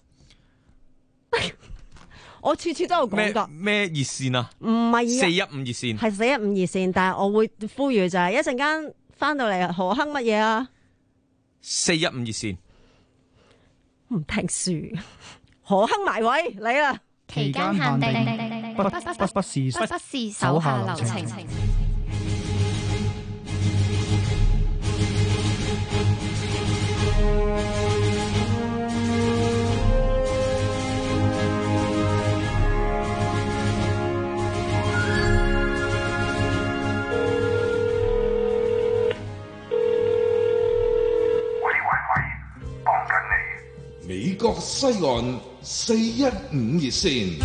我次次都有講噶， 咩熱線啊？ 唔係四一五熱線， 係四一五熱線，但係我會呼籲就係一陣間翻到嚟何亨乜嘢啊？ 四一五熱線， 唔聽書，何亨埋位嚟啦！ 期間限定，不不不不是不不是手下留情。 美國西岸四一五熱線，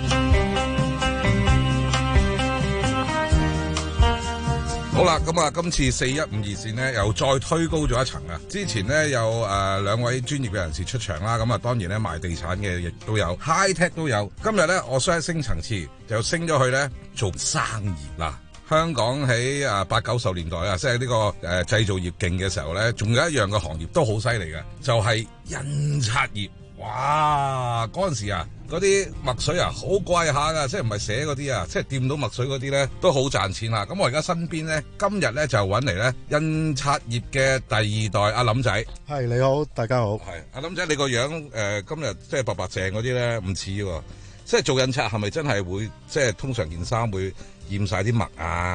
好啦，咁啊，今次四一五熱線呢又再推高咗一層啊！之前呢有誒兩位專業嘅人士出場啦，咁啊當然咧賣地產嘅亦都有 ，high tech 都有。今日咧我想升層次，就升咗去咧做生意嗱。香港喺啊八九十年代啊，即係呢個誒製造業勁嘅時候咧，仲有一樣嘅行業都好犀利嘅，就係印刷業。哇！嗰陣時啊，嗰啲墨水啊好貴下噶，即係唔係寫嗰啲啊，即係掂到墨水嗰啲咧都好賺錢啦。咁我而家身邊咧，今日咧就揾嚟咧印刷業嘅第二代阿林仔。 係，你好，大家好。 係阿林仔，你個樣誒、呃、今日即係白白淨嗰啲咧唔似喎，即係做印刷係咪真係會即係通常件衫會染晒啲墨啊？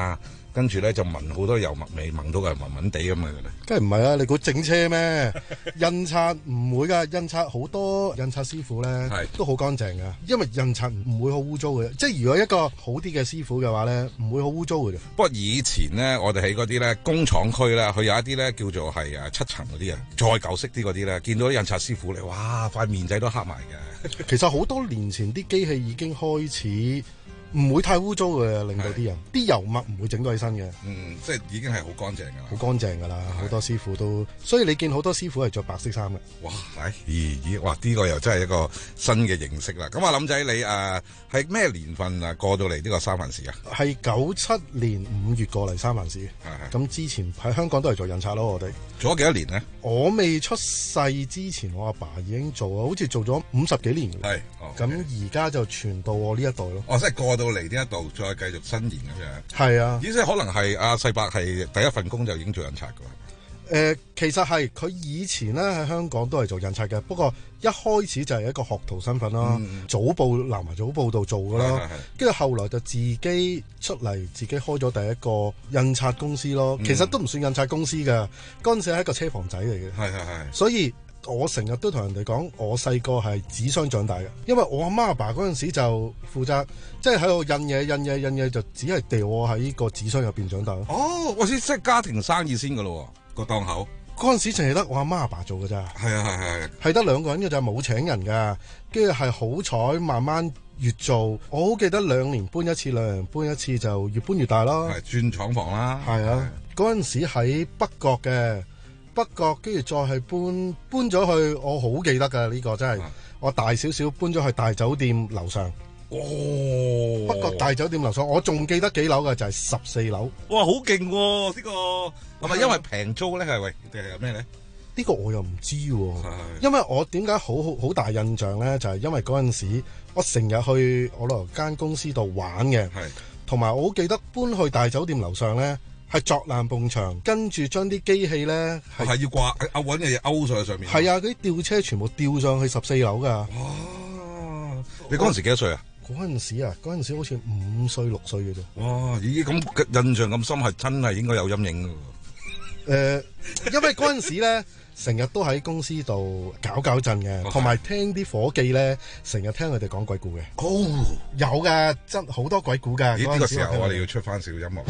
跟住咧就聞好多油墨味，聞到係聞聞地咁嘅咧。 梗係唔係啊？你估整車咩？印刷唔會㗎，印刷好多印刷師傅咧都好乾淨㗎，因為印刷唔會好污糟嘅。即係如果一個好啲嘅師傅嘅話咧，唔會好污糟嘅。 不過以前咧，我哋喺嗰啲咧工廠區咧，佢有一啲咧叫做係誒七層嗰啲啊，再舊式啲嗰啲咧，見到啲印刷師傅咧，哇，塊面仔都黑埋嘅。 其實好多年前啲機器已經開始唔會太污糟嘅，令到啲人啲油墨唔會整到起身嘅。 嗯，即係已經係好乾淨㗎啦， 好乾淨㗎啦，好多師傅都，所以你見好多師傅係着白色衫嘅。 哇，係，咦咦，哇！呢個又真係一個新嘅形式啦。咁啊，林仔你誒係咩年份啊過到嚟呢個三藩市啊？ 係九七年五月過嚟三藩市嘅。咁之前喺香港都係做印刷咯，我哋做咗幾多年呢？ 我未出世之前，我阿爸已經做啊，好似做咗五十幾年嘅。 係， 咁而家就傳到我呢一代咯。 哦，即係過到嚟呢一度，再繼續新研咁樣。 係啊， 咦，即係可能係阿世伯係第一份工就已經做印刷㗎。 誒、呃，其實係佢以前咧喺香港都係做印刷嘅，不過一開始就係一個學徒身份啦，嗯、早報南華早報度做㗎啦，跟住後來就自己出嚟，自己開咗第一個印刷公司咯。嗯、其實都唔算印刷公司㗎，嗰陣時係一個車房仔嚟嘅。係係係。所以我成日都同人哋講，我細個係紙箱長大嘅，因為我阿媽阿爸嗰陣時就負責，即係喺度印嘢、印嘢、印嘢，就只係掉我喺個紙箱入邊長大咯。 哦，我先即係家庭生意先㗎咯。個檔口嗰陣時淨係得我阿媽阿爸做㗎咋， 係啊係係係得兩個人嘅咋，冇請人㗎。跟住係好彩，慢慢越做，我好記得兩年搬一次，兩年搬一次就越搬越大咯。 係轉廠房啦。 係啊，嗰陣時喺北角嘅北角，跟住再係搬搬咗去，我好記得㗎呢、呢個真係，我大少少搬咗去大酒店樓上。 哦， 北角大酒店樓上，我仲記得幾樓嘅就係十四樓。 哇，好勁喎！呢個係咪因為平租咧？係喂定係咩咧？ 呢個我又唔知喎，因為我點解好好好大印象咧？就係、是、因為嗰陣時我成日去我嗰間公司度玩嘅，同埋我好記得搬去大酒店樓上咧，係鑿爛埲牆，跟住將啲機器咧係係要掛啊揾嘅嘢勾上去上面。 係啊，嗰啲吊車全部吊上去十四樓㗎。哇！ 你嗰陣時幾多歲啊？ 嗰陣時啊，嗰陣時好似五歲六歲嘅啫。 哇！咦，咁印象咁深，係真係應該有陰影㗎喎。誒、 呃，因為嗰陣時咧，成日都喺公司度搞搞震嘅，同埋聽啲伙計咧，成日聽佢哋講鬼故嘅。哦，有㗎，真好多鬼故㗎。 咦？呢個時候我哋要出翻少音樂。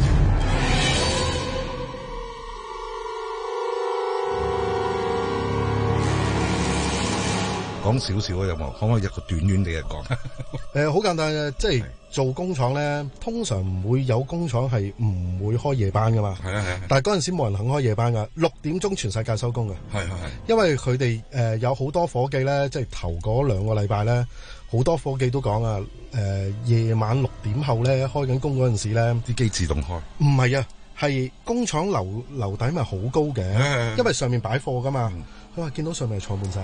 講少少啊，有冇？可唔可以一個短短地嘅講？誒、 呃，好簡單嘅，即係做工廠咧，通常唔會有工廠係唔會開夜班噶嘛。係啊係啊。但係嗰陣時冇人肯開夜班噶，六點鐘全世界收工嘅。係係係。因為佢哋誒有好多伙計咧，即係頭嗰兩個禮拜咧，好多伙計都講啊，誒、呃、夜晚六點後咧開緊工嗰陣時咧， 啲機自動開。 唔係啊，係工廠樓樓底咪好高嘅，因為上面擺貨噶嘛。嗯佢話見到上面係坐滿晒，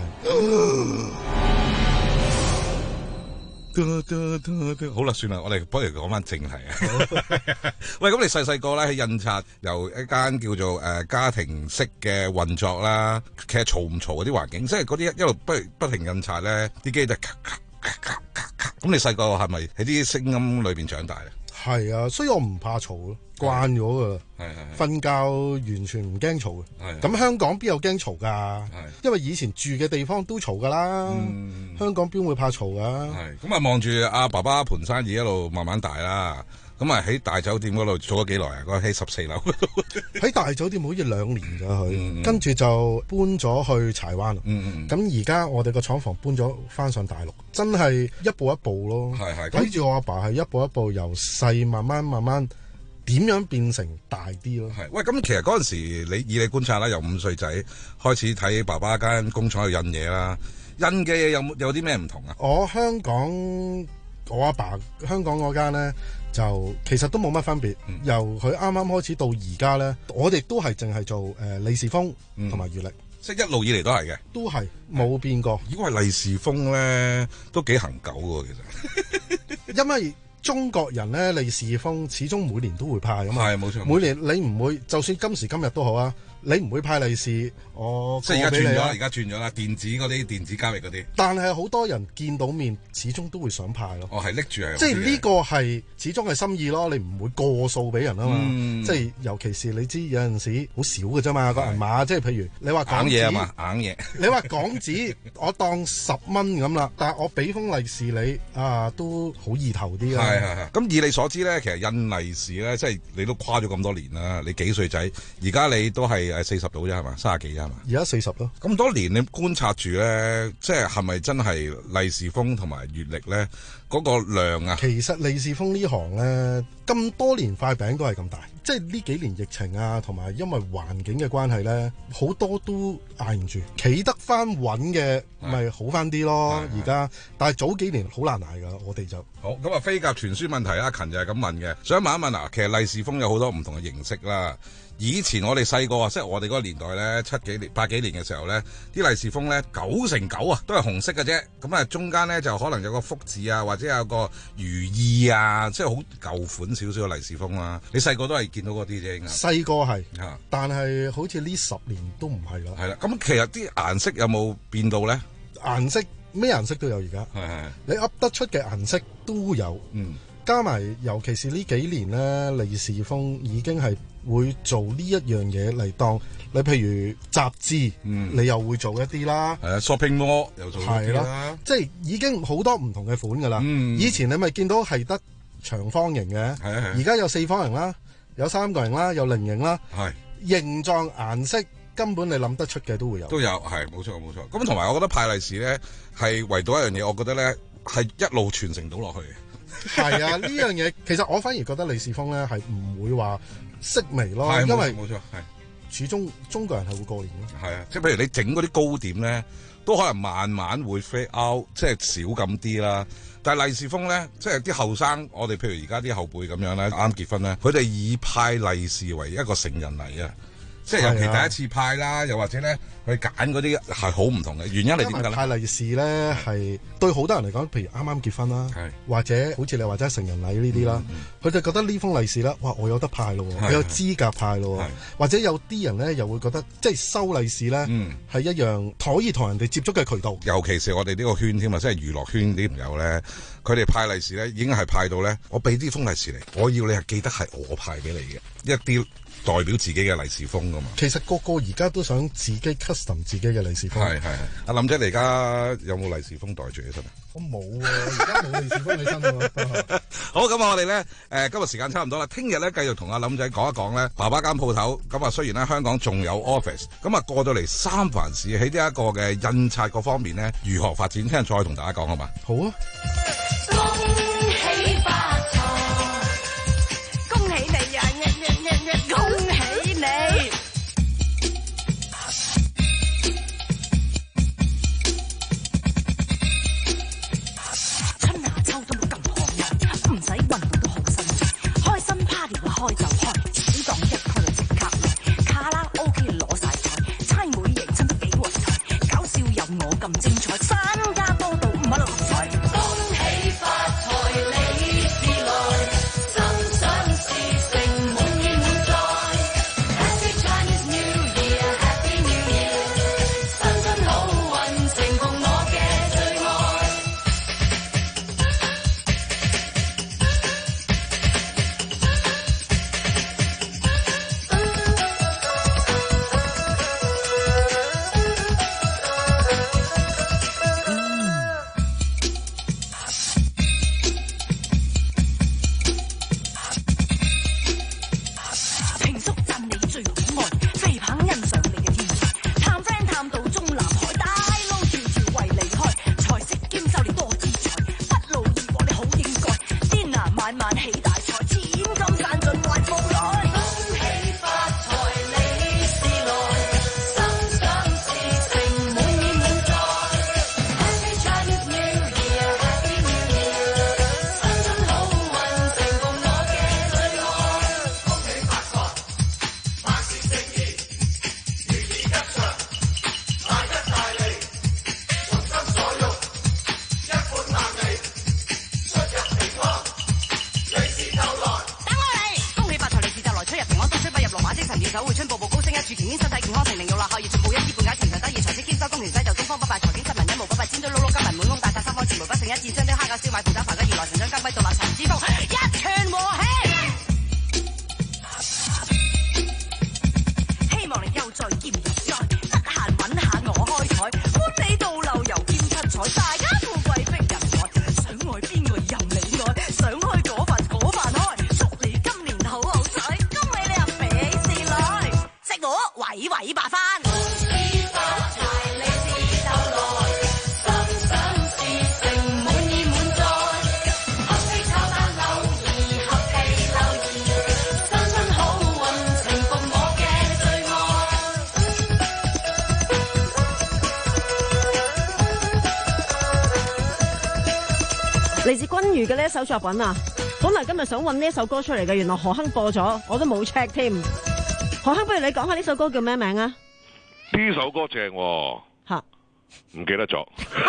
好啦，算啦，我哋不如講翻正題啊。喂，咁你細細個咧喺印刷，由一間叫做誒、呃、家庭式嘅運作啦，其實嘈唔嘈嗰啲環境，即係嗰啲一路不不停印刷咧，啲機就咔咔咔咔咔咔。咁你細個係咪喺啲聲音裏邊長大咧？ 係啊，所以我唔怕嘈咯，慣咗噶啦。係係，瞓覺完全唔驚嘈嘅。係，咁香港邊有驚嘈噶？係，因為以前住嘅地方都嘈噶啦。嗯，香港邊會怕嘈噶？ 係，咁啊望住阿爸爸盤生意一路慢慢大啦。咁啊喺大酒店嗰度做咗幾耐啊？嗰喺十四樓。 喺大酒店好似兩年咋佢，嗯、跟住就搬咗去柴灣。嗯嗯。咁而家我哋個廠房搬咗翻上大陸，真係一步一步咯。係係。睇住我阿爸係一步一步由細慢慢慢慢點樣變成大啲咯。 係。喂，咁其實嗰陣時你以你觀察啦，由五歲仔開始睇爸爸間工廠去印嘢啦，印嘅嘢有冇有啲咩唔同啊？ 我香港我阿爸香港嗰間咧。就其實都冇乜分別，嗯、由佢啱啱開始到而家咧，我哋都係淨係做誒利是封同埋月曆， 即係一路以嚟都係嘅， 都係冇變過。 如果係利是封咧，都幾恆久嘅其實， 因為中國人咧利是封始終每年都會派㗎嘛， 係冇錯。 每年你唔會，就算今時今日都好啊， 你唔會派利是，我即係而家轉咗， 過俾你啊而家轉咗啦，電子嗰啲電子交易嗰啲。 但係好多人見到面，始終都會想派咯。 哦，係拎住係。 即係呢個係始終係心意咯，你唔會過數俾人啊嘛。 嗯、 即係尤其是你知有陣時好少嘅啫嘛個銀碼，即係譬如你話港紙硬嘢啊嘛，硬嘢。 你話港紙我當十蚊咁啦，但係我俾封利是你啊，都好意頭啲啦。 係係係。咁以你所知咧，其實印利是咧，即係你都跨咗咁多年啦，你幾歲仔？而家你都係誒四十到啫係嘛，三十幾啫係嘛？ 而家四十咯。 咁多年你觀察住咧，即係係咪真係利是封同埋月曆咧嗰個量啊？ 其實利是封呢行咧咁多年塊餅都係咁大，即係呢幾年疫情啊，同埋因為環境嘅關係咧，好多都捱唔住，企得翻穩嘅咪好翻啲咯。而家但係早幾年好難捱㗎，我哋就好咁啊！飛鴿傳書問題，阿勤就係咁問嘅，想問一問啊，其實利是封有好多唔同嘅形式啦。以前我哋細個啊，即係我哋嗰個年代咧，七幾年、八幾年嘅時候咧，啲利是封咧九成九啊都係紅色嘅啫。咁啊，中間咧就可能有個福字啊，或者有個如意啊，即係好舊款少少嘅利是封啦。你細個都係見到嗰啲啫，應該細個係，但係好似呢十年都唔係啦。 係啦，咁其實啲顏色有冇變到咧？ 顏色咩顏色都有而家， 係係你噏得出嘅顏色都有。 嗯。加埋，尤其是呢幾年咧，利是封已經係會做呢一樣嘢嚟當你，譬如雜誌，嗯、你又會做一啲啦。 係啊 ，shopping mall 又做一啲啦。 即係已經好多唔同嘅款噶啦。嗯、以前你咪見到係得長方形嘅，而家有四方形啦，有三角形啦，有菱形啦。係形狀、顏色根本你諗得出嘅都會有。 都有，係冇錯冇錯。咁同埋我覺得派利是咧係為到一樣嘢，我覺得咧係一路傳承到落去嘅。 係啊，呢樣嘢其實我反而覺得利是封咧係唔會話式微咯，因為冇錯係始終中國人係會過年嘅。 係啊，即係譬如你整嗰啲糕點咧，都可能慢慢會 fade out，即係少咁啲啦。但係利是封咧，即係啲後生，我哋譬如而家啲後輩咁樣咧，啱結婚咧，佢哋以派利是為一個成人禮啊。即係尤其第一次派啦，又或者咧去揀嗰啲係好唔同嘅原因係點解咧？ 派利是咧係對好多人嚟講，譬如啱啱結婚啦，或者好似你話齋成人禮呢啲啦，佢哋覺得呢封利是啦，哇！我有得派咯，我有資格派咯，或者有啲人咧又會覺得即係收利是咧係一樣可以同人哋接觸嘅渠道。 尤其是我哋呢個圈添啊，即係娛樂圈啲朋友咧，佢哋派利是咧已經係派到咧，我俾啲封利是嚟，我要你係記得係我派俾你嘅一啲。代表自己嘅利是封噶嘛？ 其實個個而家都想自己 custom 自己嘅利是封。 係係係。阿林姐，你而家有冇利是封袋住起身啊？ 我冇啊，而家冇利是封起身喎。 好，咁我哋咧誒，今日時間差唔多啦。聽日咧繼續同阿林仔講一講咧，爸爸間鋪頭。咁啊，雖然咧香港仲有 office，咁啊過到嚟三藩市喺呢一個嘅印刷嗰方面咧，如何發展？聽日再同大家講好嘛？ 好啊。 恭喜發財，恭喜你呀！恭喜你！春夏秋冬都咁寒涼，唔使運動都好身涼。開心 party 話開就開，只當一開就即刻來。卡拉 OK 攞晒彩，猜每贏親都幾圍財。搞笑有我咁精彩，身家多到唔係六合彩。恭喜發財利是來，心想事成滿意滿載。手會春步步高升一住全面身體健康，情靈用落後，要進步一知半解，全就得意，財色兼收，工聯西就東方不敗，財經新聞一無不敗，尖堆碌碌金銀滿窿，大殺三方，前無不勝一戰，將啲蝦餃燒賣，負擔排吉，原來成長金幣獨立陳之風，一拳和氣。希望你又再兼又再，得閒揾下我開台，歡喜到漏油兼七彩，大家富貴逼人愛，想愛邊個任你愛，想開嗰份嗰份開，祝你今年好好彩，恭喜你入比試女，識我偉偉白番。 嚟自君如嘅呢一首作品啊，本來今日想揾呢一首歌出嚟嘅，原來何亨播咗，我都冇 check 添。何亨，不如你講下呢首歌叫咩名啊？ 呢首歌正喎， 吓， 唔記得咗。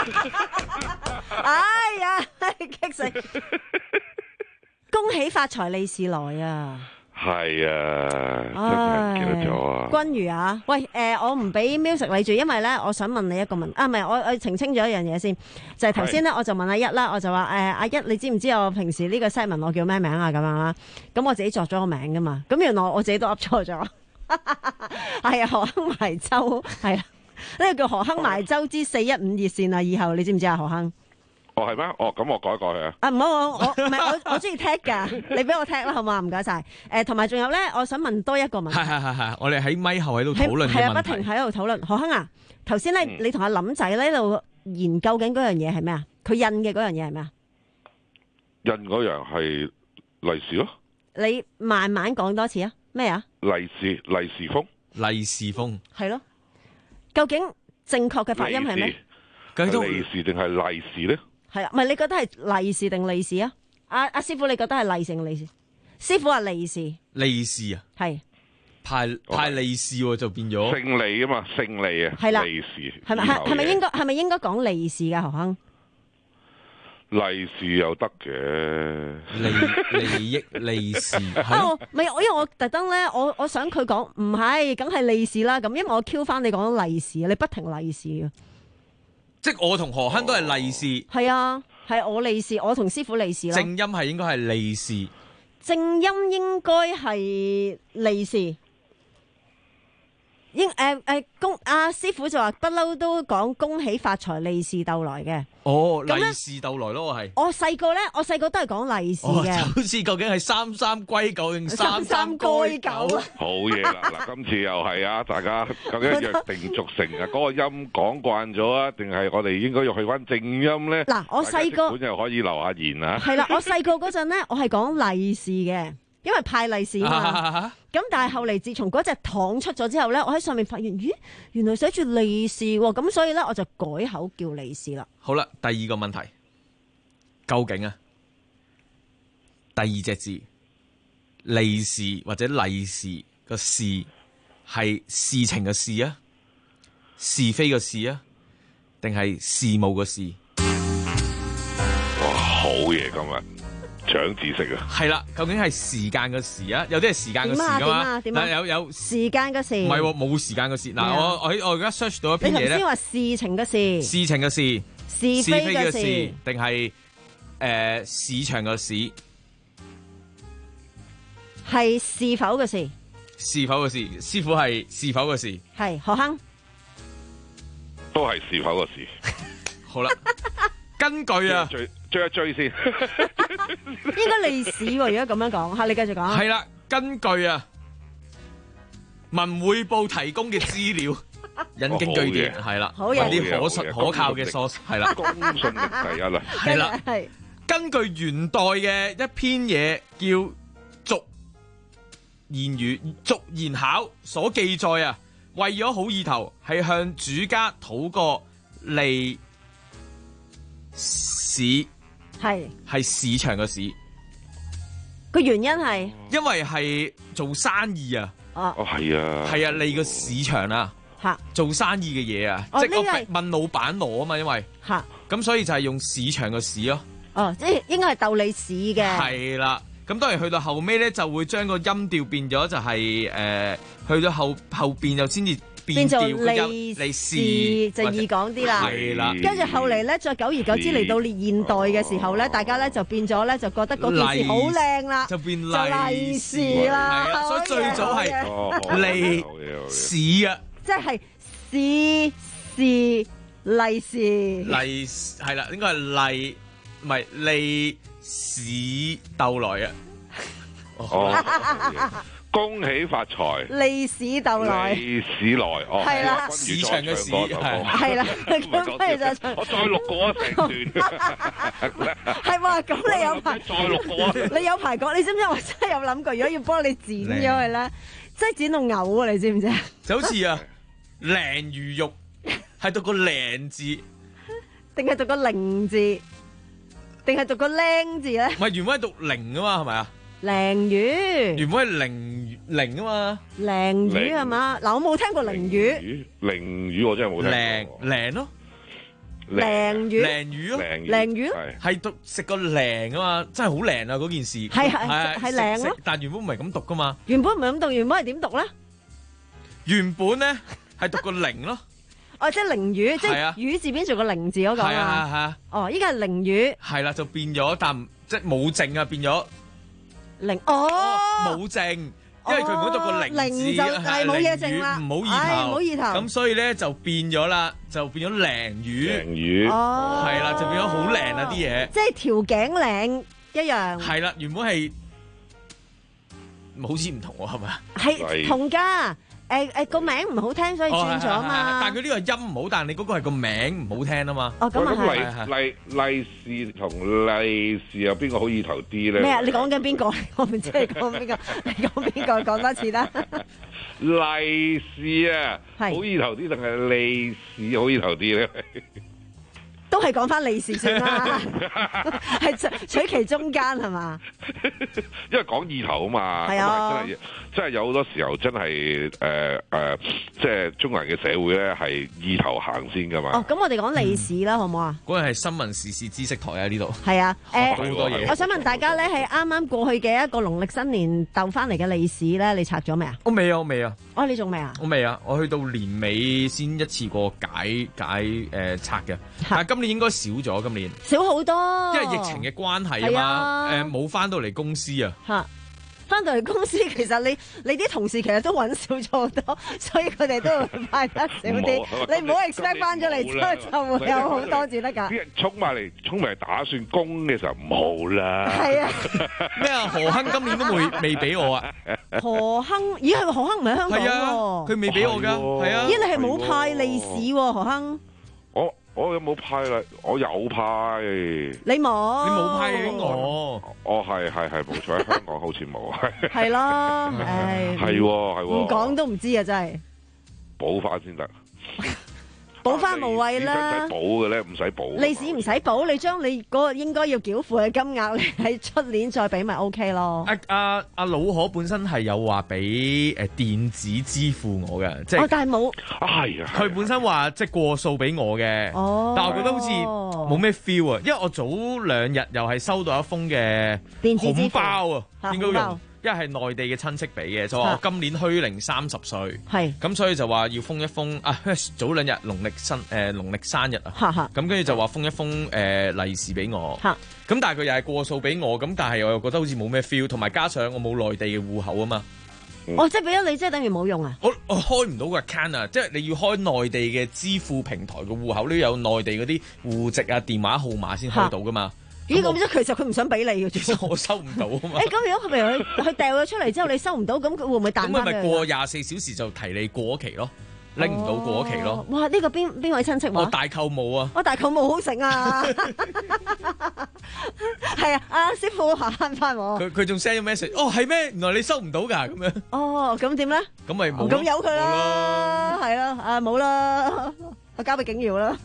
哎呀，激死！恭喜發財利是來啊！ 係啊，真係唔記得咗啊！ 君如啊，喂，誒、呃，我唔俾 music 你住，因為咧，我想問你一個問啊，唔係，我我澄清咗一樣嘢先，就係頭先咧，我就問阿一啦，我就話誒，阿一，你知唔知我平時呢個 set 文我叫咩名啊？咁樣啦，咁我自己作咗個名噶嘛，咁原來我自己都噏錯咗，係啊，何亨埋舟係啦，呢個叫何亨埋舟之四一五熱線啊，以後你知唔知啊？何亨？ 哦，係咩？哦，咁我改改佢啊！ 啊，唔好，我我唔係我我中意踢噶，你俾我踢啦，好嘛？唔該晒。誒，同埋仲有咧，我想問多一個問題。 係係係係，我哋喺咪後喺度討論嘅問題。 係啊，不停喺度討論。何亨啊，頭先咧，你同阿林仔咧喺度研究緊嗰樣嘢係咩啊？佢印嘅嗰樣嘢係咩啊？ 印嗰樣係利是咯。 你慢慢講多次啊？咩啊？ 利是利是封， 利是封係咯。究竟正確嘅發音係咩？ 係利是定係利是咧？ 係啦，唔係你覺得係利是定利是啊？阿阿師傅，你覺得係利定利是？師傅話利是， 利是啊， 係派派利是就變咗勝利啊嘛，勝利啊， 係啦， 利是係咪係係咪應該係咪應該講利是噶？何亨， 利是又得嘅， 利利益利是啊，唔係，因為我特登咧，我我想佢講唔係，梗係利是啦。咁因為我 Q 翻你講利是，你不停利是啊。 即係我同何亨都係利是， 係啊，係我利是，我同師傅利是啦。 正音係應該係利是， 正音應該係利是。應誒誒恭阿師傅就話不嬲都講恭喜發財利是逗來嘅。 哦，利是逗來咯，我係。 我細個咧，我細個都係講利是嘅。 哦，好似究竟係三三歸九定三三該九？ 好嘢啦！嗱，今次又係啊，大家究竟約定俗成啊，嗰個音講慣咗啊，定係我哋應該要去翻正音咧？ 嗱，我細個本又可以留下言啊。 係啦，我細個嗰陣咧，我係講利是嘅。因為派利是啊嘛，咁但係後嚟自從嗰隻糖出咗之後咧，我喺上面發現，咦，原來寫住利是喎，咁所以咧我就改口叫利是啦。 好啦，第二個問題，究竟啊，第二隻字利是或者利是個是係事情嘅事啊，是非嘅事啊，定係事務嘅事？ 哇，好嘢今日！長知識啊！ 係啦，究竟係時間嘅時啊？有啲係時間嘅時噶嘛？ 點啊？ 有有時間嘅事？唔係，冇時間嘅事。嗱，我我我而家 search 到一篇嘢咧。 你頭先話事情嘅事， 事情嘅事， 是非嘅事， 定係誒市場嘅市？ 係是否嘅事？ 是否嘅事？師傅係是否嘅事？ 係何亨， 都係是否嘅事。 好啦，根據啊。 追一追先， 應該利是喎。如果咁樣講，吓你繼續講。 係啦，根據啊文匯報提供嘅資料，引經據典，係啦，揾啲可信可靠嘅 source，係啦， 公信力第一啦， 係啦，係根據元代嘅一篇嘢叫俗言語俗言考所記載啊，為咗好意頭，係向主家討個利市。 係係市場嘅市， 個原因係因為係做生意啊， 哦係啊， 係啊，利個市場啊， 吓做生意嘅嘢啊， 哦、 即係我問老闆攞啊嘛，因為吓咁所以就係用市場嘅市咯， 哦，即係應該係鬥利市嘅， 係啦， 咁當然去到後尾咧，就會將個音調變咗，就係、誒、去到後後邊又先至變調個音嚟試， 就易講啲啦。 係啦， 跟住後嚟咧，再久而久之嚟到現代嘅時候咧，大家咧就變咗咧，就覺得嗰件事好靚啦， 就變利是啦。 係啊，所以最早係利是啊， 即係是是利是。 利係啦，應該係利唔係利是逗來啊。 哦，恭喜發財， 利是逗來， 利是來，哦， 係啦， 市場嘅市係係啦，咁不如就我再錄過一成段， 係喎，咁你有排再錄過， 你有排講，你知唔知我真係有諗過，如果要幫你剪咗佢咧，真係剪到嘔啊！你知唔知啊？ 就好似啊，鯪魚肉係讀個靚字， 定係讀個零字，定係讀個靚字咧？ 唔係原本係讀零啊嘛，係咪啊？ 鯪魚原本係零零啊嘛， 鯪魚係嘛？嗱，我冇聽過鯪魚， 鯪魚我真係冇聽過。 鯪鯪咯， 鯪魚， 鯪魚咯， 鯪魚係讀食個鯪啊嘛，真係好靚啊嗰件事。 係係係鯪咯， 但原本唔係咁讀噶嘛。 原本唔係咁讀，原本係點讀咧？ 原本咧係讀個零咯。 哦，即係鯪魚，即係魚字邊做個零字嗰個啊。係啊係啊。哦，依家係鯪魚。係啦，就變咗，但即係冇正啊，變咗。 零哦， 冇正，因為佢唔好讀個零字， 零就係冇嘢正啦， 唔好意頭， 唔好意頭， 咁所以咧就變咗啦，就變咗鯪魚， 鯪魚， 哦， 係啦，就變咗好靚啊啲嘢， 即係條頸領一樣， 係啦，原本係好似唔同喎，係咪啊？ 係同㗎。誒誒個名唔好聽，所以轉咗啊嘛。 但係佢呢個音唔好，但係你嗰個係個名唔好聽啊嘛。 哦，咁啊係。利利是同利是有邊個好意頭啲咧？ 咩啊？你講緊邊個？我唔知你講邊個。你講邊個？講多次啦。 利是啊，好意頭啲定係利是好意頭啲咧？ 都係講翻利是算啦，係取其中間係嘛？ 因為講意頭啊嘛， 係啊， 真係真係有好多時候真係誒誒，即係中國人嘅社會咧係意頭行先噶嘛。 哦，咁我哋講利是啦，好唔好啊？ 嗰個係新聞時事知識台啊，呢度係啊，誒， 好多嘢。 我想問大家咧，係啱啱過去嘅一個農曆新年鬥翻嚟嘅利是咧，你拆咗未啊？ 我未啊，我未啊。 哦，你仲未啊？ 我未啊，我去到年尾先一次過解解誒拆嘅，但係今年應該少咗，今年少好多， 因為疫情嘅關係啊嘛，誒冇翻到嚟公司啊。 嚇！翻到嚟公司，其實你你啲同事其實都揾少咗好多，所以佢哋都會派得少啲。你唔好 expect 翻咗嚟之後就會有好多至得㗎。 啲人衝埋嚟，衝埋嚟打算供嘅時候唔好啦。 係啊， 咩啊？何亨今年都未未俾我啊？ 何亨，咦係何亨唔喺香港喎？佢未俾我㗎，係啊。 咦你係冇派利是喎，何亨？ 我我有冇派啦？我有派。 你冇？ 你冇派俾我？ 哦，係係係冇錯，喺香港好似冇。 係咯，唉。 係喎係喎。 唔講都唔知啊，真係。 補翻先得。 補翻無謂啦。 唔使補嘅咧，唔使補。 利是唔使補，你將你嗰個應該要繳付嘅金額，你喺出年再俾咪 OK 咯。 阿阿阿老可本身係有話俾誒電子支付我嘅，即係。 哦，但係冇。 係啊。 佢本身話即係過數俾我嘅。 哦。 但係我覺得好似冇咩 feel 啊，因為我早兩日又係收到一封嘅紅包啊，應該用。因為係內地嘅親戚俾嘅，就話我今年虛齡三十歲， 係咁所以就話要封一封啊，早兩日農曆新誒農曆生日啊，咁跟住就話封一封誒利是俾我，咁但係佢又係過數俾我，咁但係我又覺得好似冇咩 feel，同埋加上我冇內地嘅戶口啊嘛， 哦，即係俾咗你，即係等於冇用啊？ 我我開唔到個 account 啊，即係你要開內地嘅支付平台嘅戶口，你要有內地嗰啲戶籍啊、電話號碼先開到噶嘛。 咦，咁即係其實佢唔想俾你嘅， 其實我收唔到啊嘛。 誒，咁如果佢譬如佢佢掉咗出嚟之後，你收唔到，咁佢會唔會彈翻？ 咁咪咪過廿四小時就提你過期咯，拎唔到過期咯。 哇！呢個邊邊位親戚話？ 我大舅母啊。 我大舅母好食啊。係啊，阿師傅慳翻我。 佢佢仲 send 咗 message，哦係咩？原來你收唔到㗎咁樣。 哦，咁點咧？ 咁咪冇。 咁由佢啦，係啦，啊冇啦，我交俾景耀啦。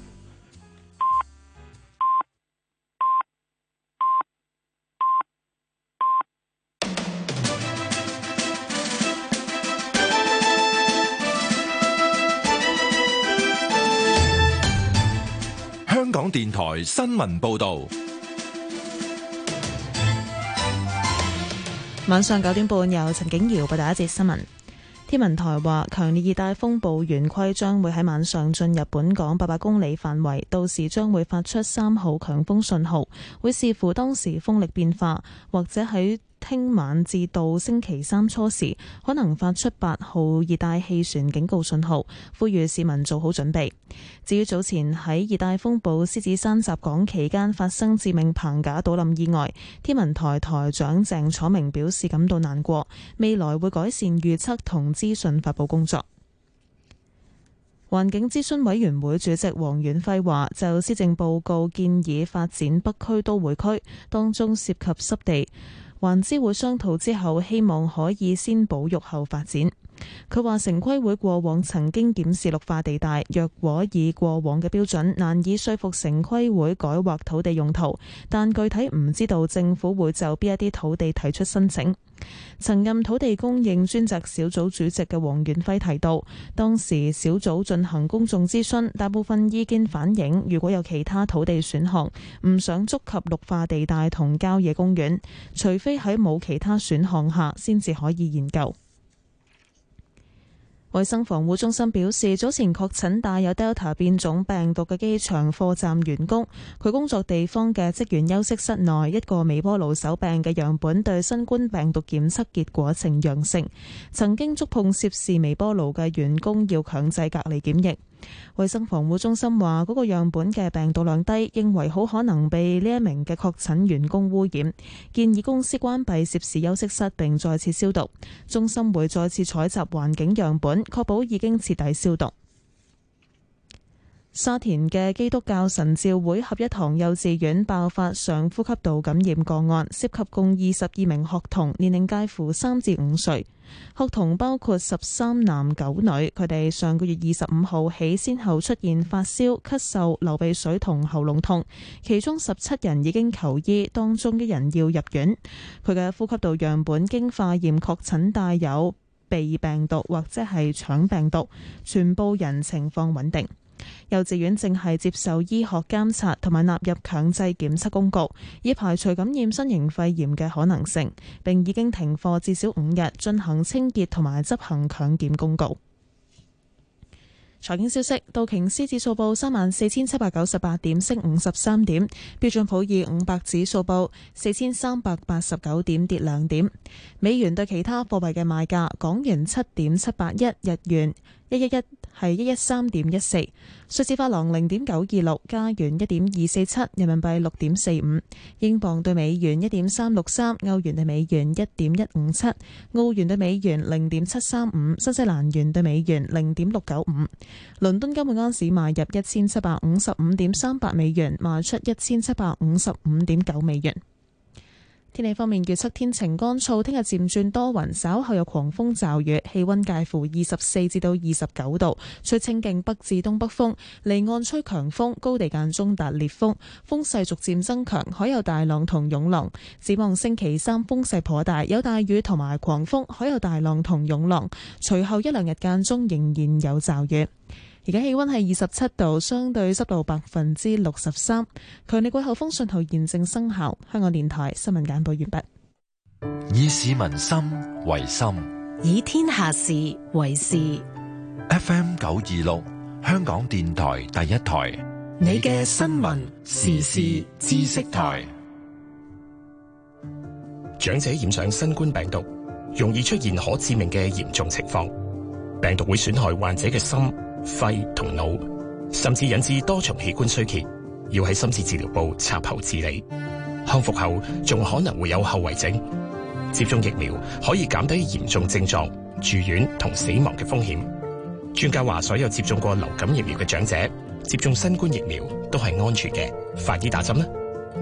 香港電台新聞報道， 晚上九點半，由陳景瑤報道一節新聞。天文台話，強烈熱帶風暴圓規將會喺晚上進入本港八百公里範圍，到時將會發出三號強風信號，會視乎當時風力變化，或者喺聽晚至到星期三初時可能發出八號熱帶氣旋警告信號，呼籲市民做好準備。至於早前喺熱帶風暴獅子山襲港期間發生致命棚架倒冧意外，天文台台長鄭楚明表示感到難過，未來會改善預測同資訊發佈工作。環境諮詢委員會主席黃遠輝話，就施政報告建議發展北區都會區，當中涉及濕地，環諮會商討之後，希望可以先保育後發展。佢話城規會過往曾經檢視綠化地帶，若果以過往嘅標準，難以說服城規會改劃土地用途，但具體唔知道政府會就邊一啲土地提出申請。曾任土地供應專責小組主席嘅黃遠輝提到，當時小組進行公眾諮詢，大部分意見反映，如果有其他土地選項，唔想觸及綠化地帶同郊野公園，除非喺冇其他選項下，先至可以研究。衛生防護中心表示，早前確診帶有 Delta 變種病毒嘅機場貨站員工，佢工作地方嘅職員休息室內一個微波爐手柄嘅樣本對新冠病毒檢測結果呈陽性，曾經觸碰涉事微波爐嘅員工要強制隔離檢疫。衛生防護中心話，嗰個樣本嘅病毒量低，認為好可能被呢一名嘅確診員工污染，建議公司關閉涉事休息室並再次消毒。中心會再次採集環境樣本，確保已經徹底消毒。沙田嘅基督教神召會合一堂幼稚園爆發上呼吸道感染個案，涉及共二十二名學童，年齡介乎三至五歲。學童包括十三男九女，佢哋上個月二十五號起先後出現發燒、咳嗽、流鼻水同喉嚨痛，其中十七人已經求醫，當中一人要入院。佢嘅呼吸道樣本經化驗確診帶有鼻病毒或者係腸病毒，全部人情況穩定。幼稚園正係接受醫學監察同埋納入強制檢測公告，以排除感染新型肺炎嘅可能性，並已經停課至少五日，進行清潔同埋執行強檢公告。財經消息，道瓊斯指數報三萬四千七百九十八點，升五十三點；標準普爾五百指數報四千三百八十九點，跌兩點。美元對其他貨幣嘅賣價：港元七點七八一，日元一一一係一一三點一四，瑞士法郎零點九二六，加元一點二四七，人民幣六點四五，英鎊對美元一點三六三，歐元對美元一點一五七，澳元對美元零點七三五，新西蘭元對美元零點六九五。倫敦金每安士買入一千七百五十五點三八美元，賣出一千七百五十五點九美元。天氣方面，預測天晴乾燥，聽日漸轉多雲，稍後有狂風驟雨，氣溫介乎二十四至到二十九度，吹清勁北至東北風，離岸吹強風，高地間中達烈風，風勢逐漸增強，海有大浪同湧浪。展望星期三風勢頗大，有大雨同埋狂風，海有大浪同湧浪。隨後一兩日間中仍然有驟雨。而家氣溫係二十七度，相對濕度百分之六十三，強烈季候風信號現正生效。香港電台新聞簡報完畢。 以市民心為心， 以天下事為事。 F M 九二六，香港電台第一台， 你嘅新聞時事知識台。 長者染上新冠病毒，容易出現可致命嘅嚴重情況，病毒會損害患者嘅心、肺同腦，甚至引致多重器官衰竭，要喺深切治療部插喉治理。康復後仲可能會有後遺症。接種疫苗可以減低嚴重症狀、住院同死亡嘅風險。專家話，所有接種過流感疫苗嘅長者接種新冠疫苗都係安全嘅。快啲打針啦！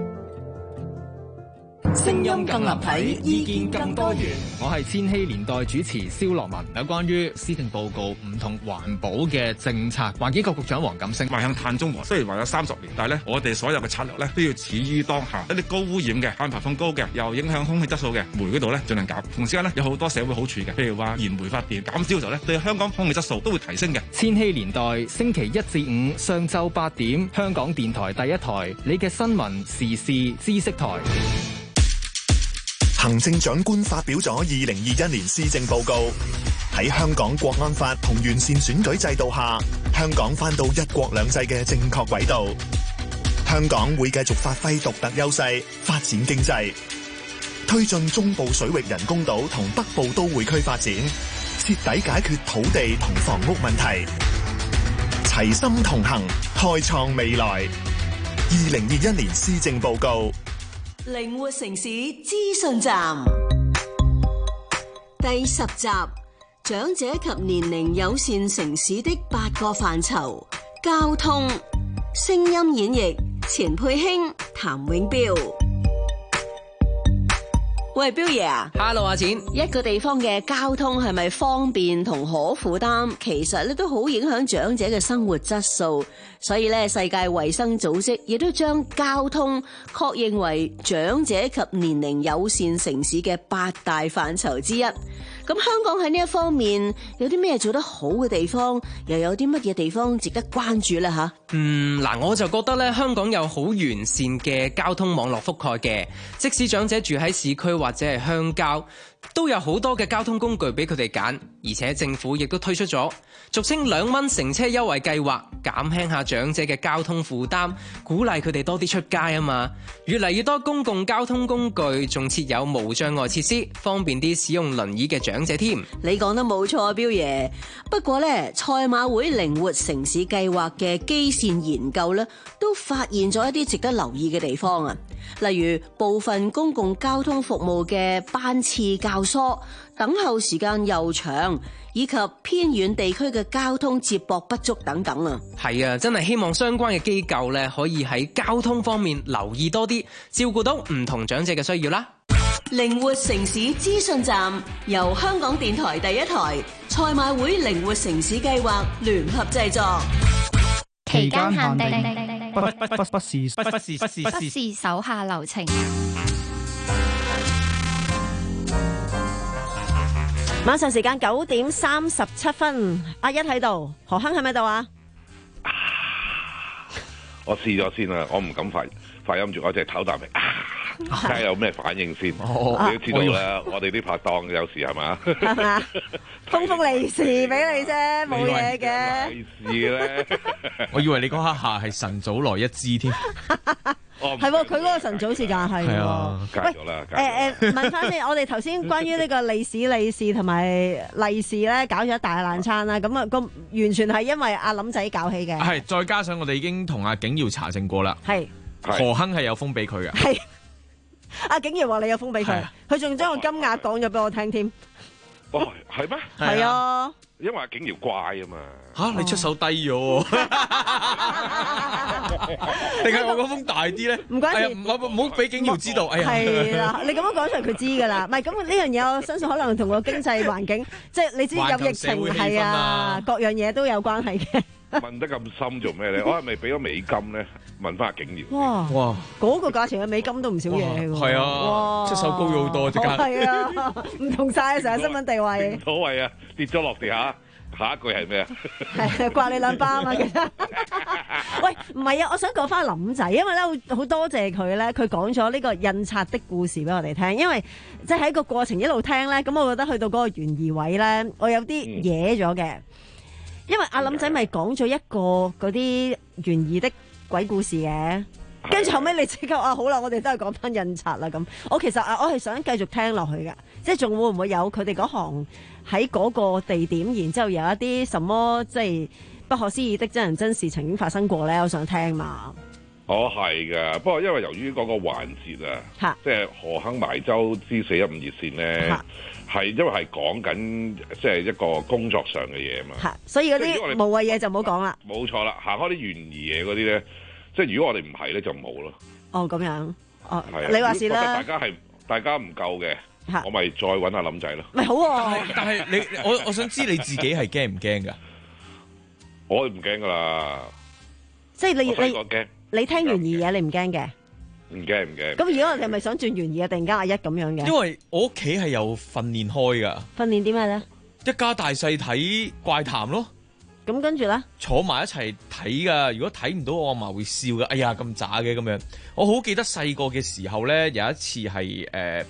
聲音更立體，意見更多元。 我係千禧年代主持蕭樂文。有關於施政報告唔同環保嘅政策，環境局局長黃錦星邁向碳中和，雖然話有三十年，但係咧，我哋所有嘅策略咧都要始於當下。一啲高污染嘅、碳排放高嘅、又影響空氣質素嘅煤嗰度咧，盡量減。同時間咧，有好多社會好處嘅，譬如話燃煤發電減少嘅時候咧，對香港空氣質素都會提升嘅。 千禧年代星期一至五上晝八點，香港電台第一台，你嘅新聞時事知識台。 行政長官發表咗二零二一年施政報告，喺香港國安法同完善選舉制度下，香港返到一國兩制嘅正確軌道。香港會繼續發揮獨特優勢，發展經濟，推進中部水域人工島同北部都會區發展，徹底解決土地同房屋問題，齊心同行，開創未來。二零二一年施政報告。 靈活城市資訊站第十集，長者及年齡友善城市的八個範疇。交通聲音演繹，錢佩興、譚永標。喂，標爺啊 ，Hello 阿錢， 一個地方嘅交通係咪方便同可負擔，其實咧都好影響長者嘅生活質素。所以咧，世界衛生組織亦都將交通確認為長者及年齡友善城市嘅八大範疇之一。咁香港喺呢一方面有啲咩做得好嘅地方，又有啲乜嘢地方值得關注咧？吓， 嗯，嗱，我就覺得咧，香港有好完善嘅交通網絡覆蓋嘅，即使長者住喺市區或者係鄉郊，都有好多嘅交通工具俾佢哋揀，而且政府亦都推出咗俗稱兩蚊乘車優惠計劃，減輕下長者嘅交通負擔，鼓勵佢哋多啲出街啊嘛。越嚟越多公共交通工具仲設有無障礙設施，方便啲使用輪椅嘅長者添。 你講得冇錯，標爺。不過呢，賽馬會靈活城市計劃嘅基線研究呢，都發現咗一啲值得留意嘅地方啊。例如部分公共交通服務嘅班次較疏，等候時間又長，以及偏遠地區嘅交通接駁不足等等啊。 係啊，真係希望相關嘅機構咧，可以喺交通方面留意多啲，照顧到唔同長者嘅需要啦。 靈活城市資訊站由香港電台第一台、賽馬會靈活城市計劃聯合製作。 期間限定， 不不不不是不不是不是不是手下留情。 晚上時間九點三十七分，阿一喺度，何亨喺咪度啊？ 我試咗先啦，我唔敢發發音住，我淨係唞啖氣，睇下有咩反應先。 哦、 你都知道啦，我哋啲拍檔有時係嘛， 係嘛，封封利是俾你啫，冇嘢嘅。 利是咧， 我以為你嗰刻下係晨早來一支添。 係喎，佢嗰個晨早時間係。係啊，戒咗啦。 誒誒，問翻你，我哋頭先關於呢個利是利是同埋利是咧，搞咗一大爛餐啦。咁啊，咁完全係因為阿林仔搞起嘅。 係，再加上我哋已經同阿景耀查證過啦。 係。 何亨係有封俾佢嘅。 係。阿景耀話你有封俾佢，佢仲將個金額講咗俾我聽添。 哦，係咩？ 係啊。 因為阿景耀乖啊嘛。 吓，你出手低咗。定係我嗰封大啲咧？ 唔關事， 唔唔好俾景耀知道。哎呀， 係啦，你咁樣講出嚟，佢知噶啦。唔係咁呢樣嘢，我相信可能同個經濟環境，即係你知有疫情係啊，各樣嘢都有關係嘅。 問得咁深做咩咧？我係咪俾咗美金咧？問翻阿景耀。 哇哇！嗰個價錢嘅美金都唔少嘢㗎喎。係啊，出手高咗好多，即刻。 係啊，唔同晒成日新聞地位。 所謂啊，跌咗落地下。下一句係咩啊？ 係掛你兩巴啊嘛，其實。喂，唔係啊，我想講翻林仔，因為咧好好多謝佢咧，佢講咗呢個印刷的故事俾我哋聽。因為即係喺個過程一路聽咧，咁我覺得去到嗰個懸疑位咧，我有啲嘢咗嘅。因為阿林仔咪講咗一個嗰啲懸疑的鬼故事嘅，跟住後尾你即刻啊好啦，我哋都係講翻印刷啦咁。我其實啊，我係想繼續聽落去嘅，即係仲會唔會有佢哋嗰行喺嗰個地點，然之後有一啲什麼即係不可思議的真人真事曾經發生過咧？我想聽嘛。 哦，係噶，不過因為由於嗰個環節啊，即係何亨埋舟之四一五熱線咧。係因為係講緊即係一個工作上嘅嘢嘛， 所以嗰啲無謂嘢就唔好講啦。 冇錯啦，行開啲懸疑嘢嗰啲咧，即係如果我哋唔係咧就冇咯。 哦，咁樣，哦，你話是啦。 大家係大家唔夠嘅，我咪再揾下林仔咯。 咪好啊！ 但係你我我想知你自己係驚唔驚㗎？ 我唔驚㗎啦。 即係你你你聽懸疑嘢你唔驚嘅？ 唔驚唔驚。 咁如果我哋係咪想轉懸疑啊？突然間阿一咁樣嘅？ 因為我屋企係有訓練開噶。 訓練啲咩咧？ 一家大細睇怪談咯。 咁跟住咧？坐埋一齊睇噶。如果睇唔到我阿嫲會笑噶。哎呀咁渣嘅咁樣。我好記得細個嘅時候咧，有一次係誒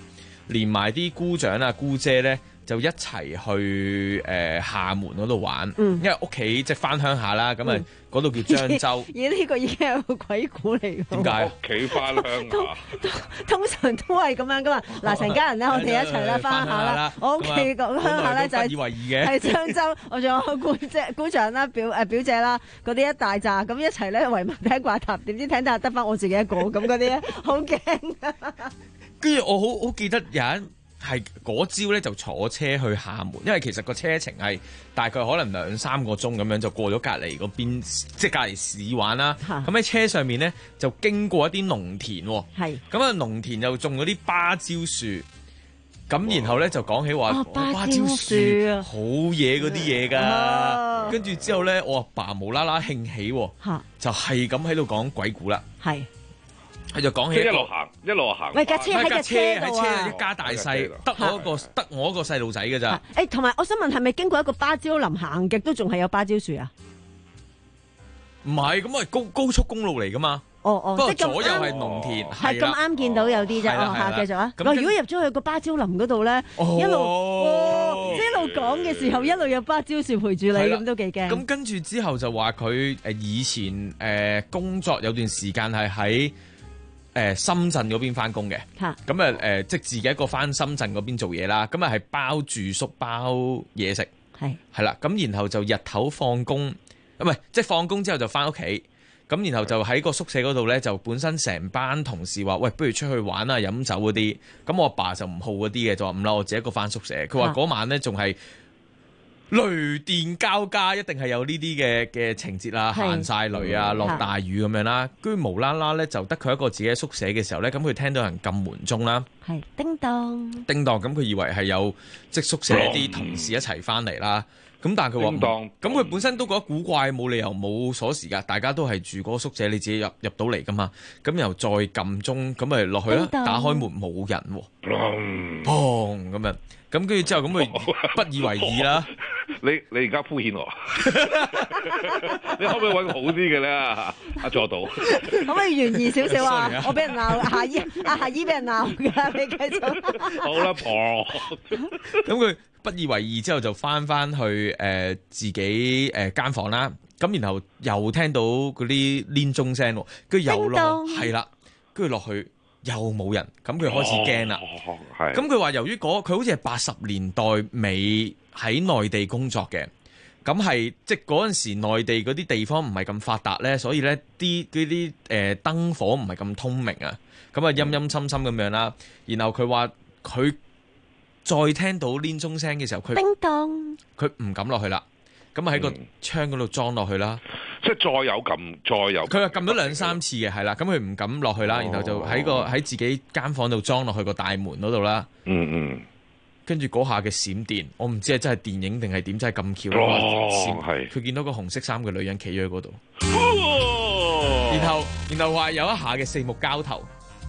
連埋啲姑丈啊姑姐咧，就一齊去誒、呃、廈門嗰度玩， 嗯、 因為屋企即係翻鄉下啦，咁啊嗰度叫漳州。 而呢個已經係個鬼故嚟㗎。 點解？ 屋企翻鄉下， 通常都係咁樣噶嘛。嗱，成家人咧，我哋一齊咧翻下啦。我屋企個鄉下咧就係係漳州，我仲有姑姐、姑丈啦、表誒表姐啦，嗰啲一大紮咁一齊咧圍埋聽掛塔，點知聽得得翻我自己一個咁嗰啲咧，好驚。 跟住我好好記得有一。係嗰朝咧就坐車去廈門，因為其實個車程係大概可能兩三個鐘咁樣就過咗隔離嗰邊，即係隔離市玩啦。咁喺車上面咧就經過一啲農田， 係咁啊農田又種嗰啲芭蕉樹，咁然後咧就講起話、 哦、 芭蕉樹好嘢嗰啲嘢㗎，跟住之後咧我阿爸無啦啦興起，就係咁喺度講鬼故啦。 係。 佢就講起一路行一路行， 喂架車喺架車度啊！ 一家大細，得我一個得我一個細路仔㗎咋？ 誒，同埋我想問，係咪經過一個芭蕉林行極都仲係有芭蕉樹啊？ 唔係，咁係高高速公路嚟㗎嘛？ 哦哦， 不過左右係農田， 係咁啱見到有啲啫。哦，嚇，繼續啊！如果入咗去個芭蕉林嗰度咧，一路一路講嘅時候，一路有芭蕉樹陪住你，咁都幾驚。 咁跟住之後就話佢誒以前誒工作有段時間係喺誒深圳嗰邊翻工嘅，咁啊誒即係自己一個翻深圳嗰邊做嘢啦，咁啊係包住宿包嘢食， 係係啦，咁然後就日頭放工，唔係即係放工之後就翻屋企，咁然後就喺個宿舍嗰度咧，就本身成班同事話喂，不如出去玩啊飲酒嗰啲，咁我阿爸就唔好嗰啲嘅，就話唔啦，我自己一個翻宿舍。佢話嗰晚咧仲係雷電交加，一定係有呢啲嘅嘅情節啦，行晒雷啊，落大雨咁樣啦。跟住無啦啦咧，就得佢一個自己宿舍嘅時候咧，咁佢聽到人撳門鐘啦， 係叮當叮當，咁佢以為係有即宿舍啲同事一齊翻嚟啦。咁但係佢話，咁佢本身都覺得古怪，冇理由冇鎖匙㗎，大家都係住嗰個宿舍，你自己入入到嚟㗎嘛。咁又再撳鐘，咁咪落去啦，打開門冇人喎，砰咁樣。咁跟住之後，咁佢不以為意啦。 你你而家敷衍我，你可唔可以揾個好啲嘅咧？阿助導， 可唔可以懸疑少少啊？我俾人鬧，夏姨阿夏姨俾人鬧㗎，你繼續。 好啦，婆。 咁佢不以為意之後，就翻翻去誒、呃、自己誒間、呃、房啦。咁然後又聽到嗰啲鈴鐘聲，跟住又落係啦，跟住落去。又冇人，咁佢開始驚啦。咁佢話由於嗰佢好似係八十年代尾喺內地工作嘅，咁係即係嗰陣時內地嗰啲地方唔係咁發達咧，所以咧啲嗰啲誒燈火唔係咁通明啊，咁啊陰陰森森咁樣啦。然後佢話佢再聽到鈴鐘聲嘅時候，佢叮當， 佢唔敢落去啦。咁啊喺個窗嗰度裝落去啦。 即係再有撳，再有佢話撳咗兩三次嘅，係啦，咁佢唔敢落去啦，然後就喺個喺自己間房度裝落去個大門嗰度啦。 嗯嗯，跟住嗰下嘅閃電，我唔知係真係電影定係點，真係咁巧。 哦， 係。佢見到個紅色衫嘅女人企咗喺嗰度，然後然後話有一下嘅四目交投，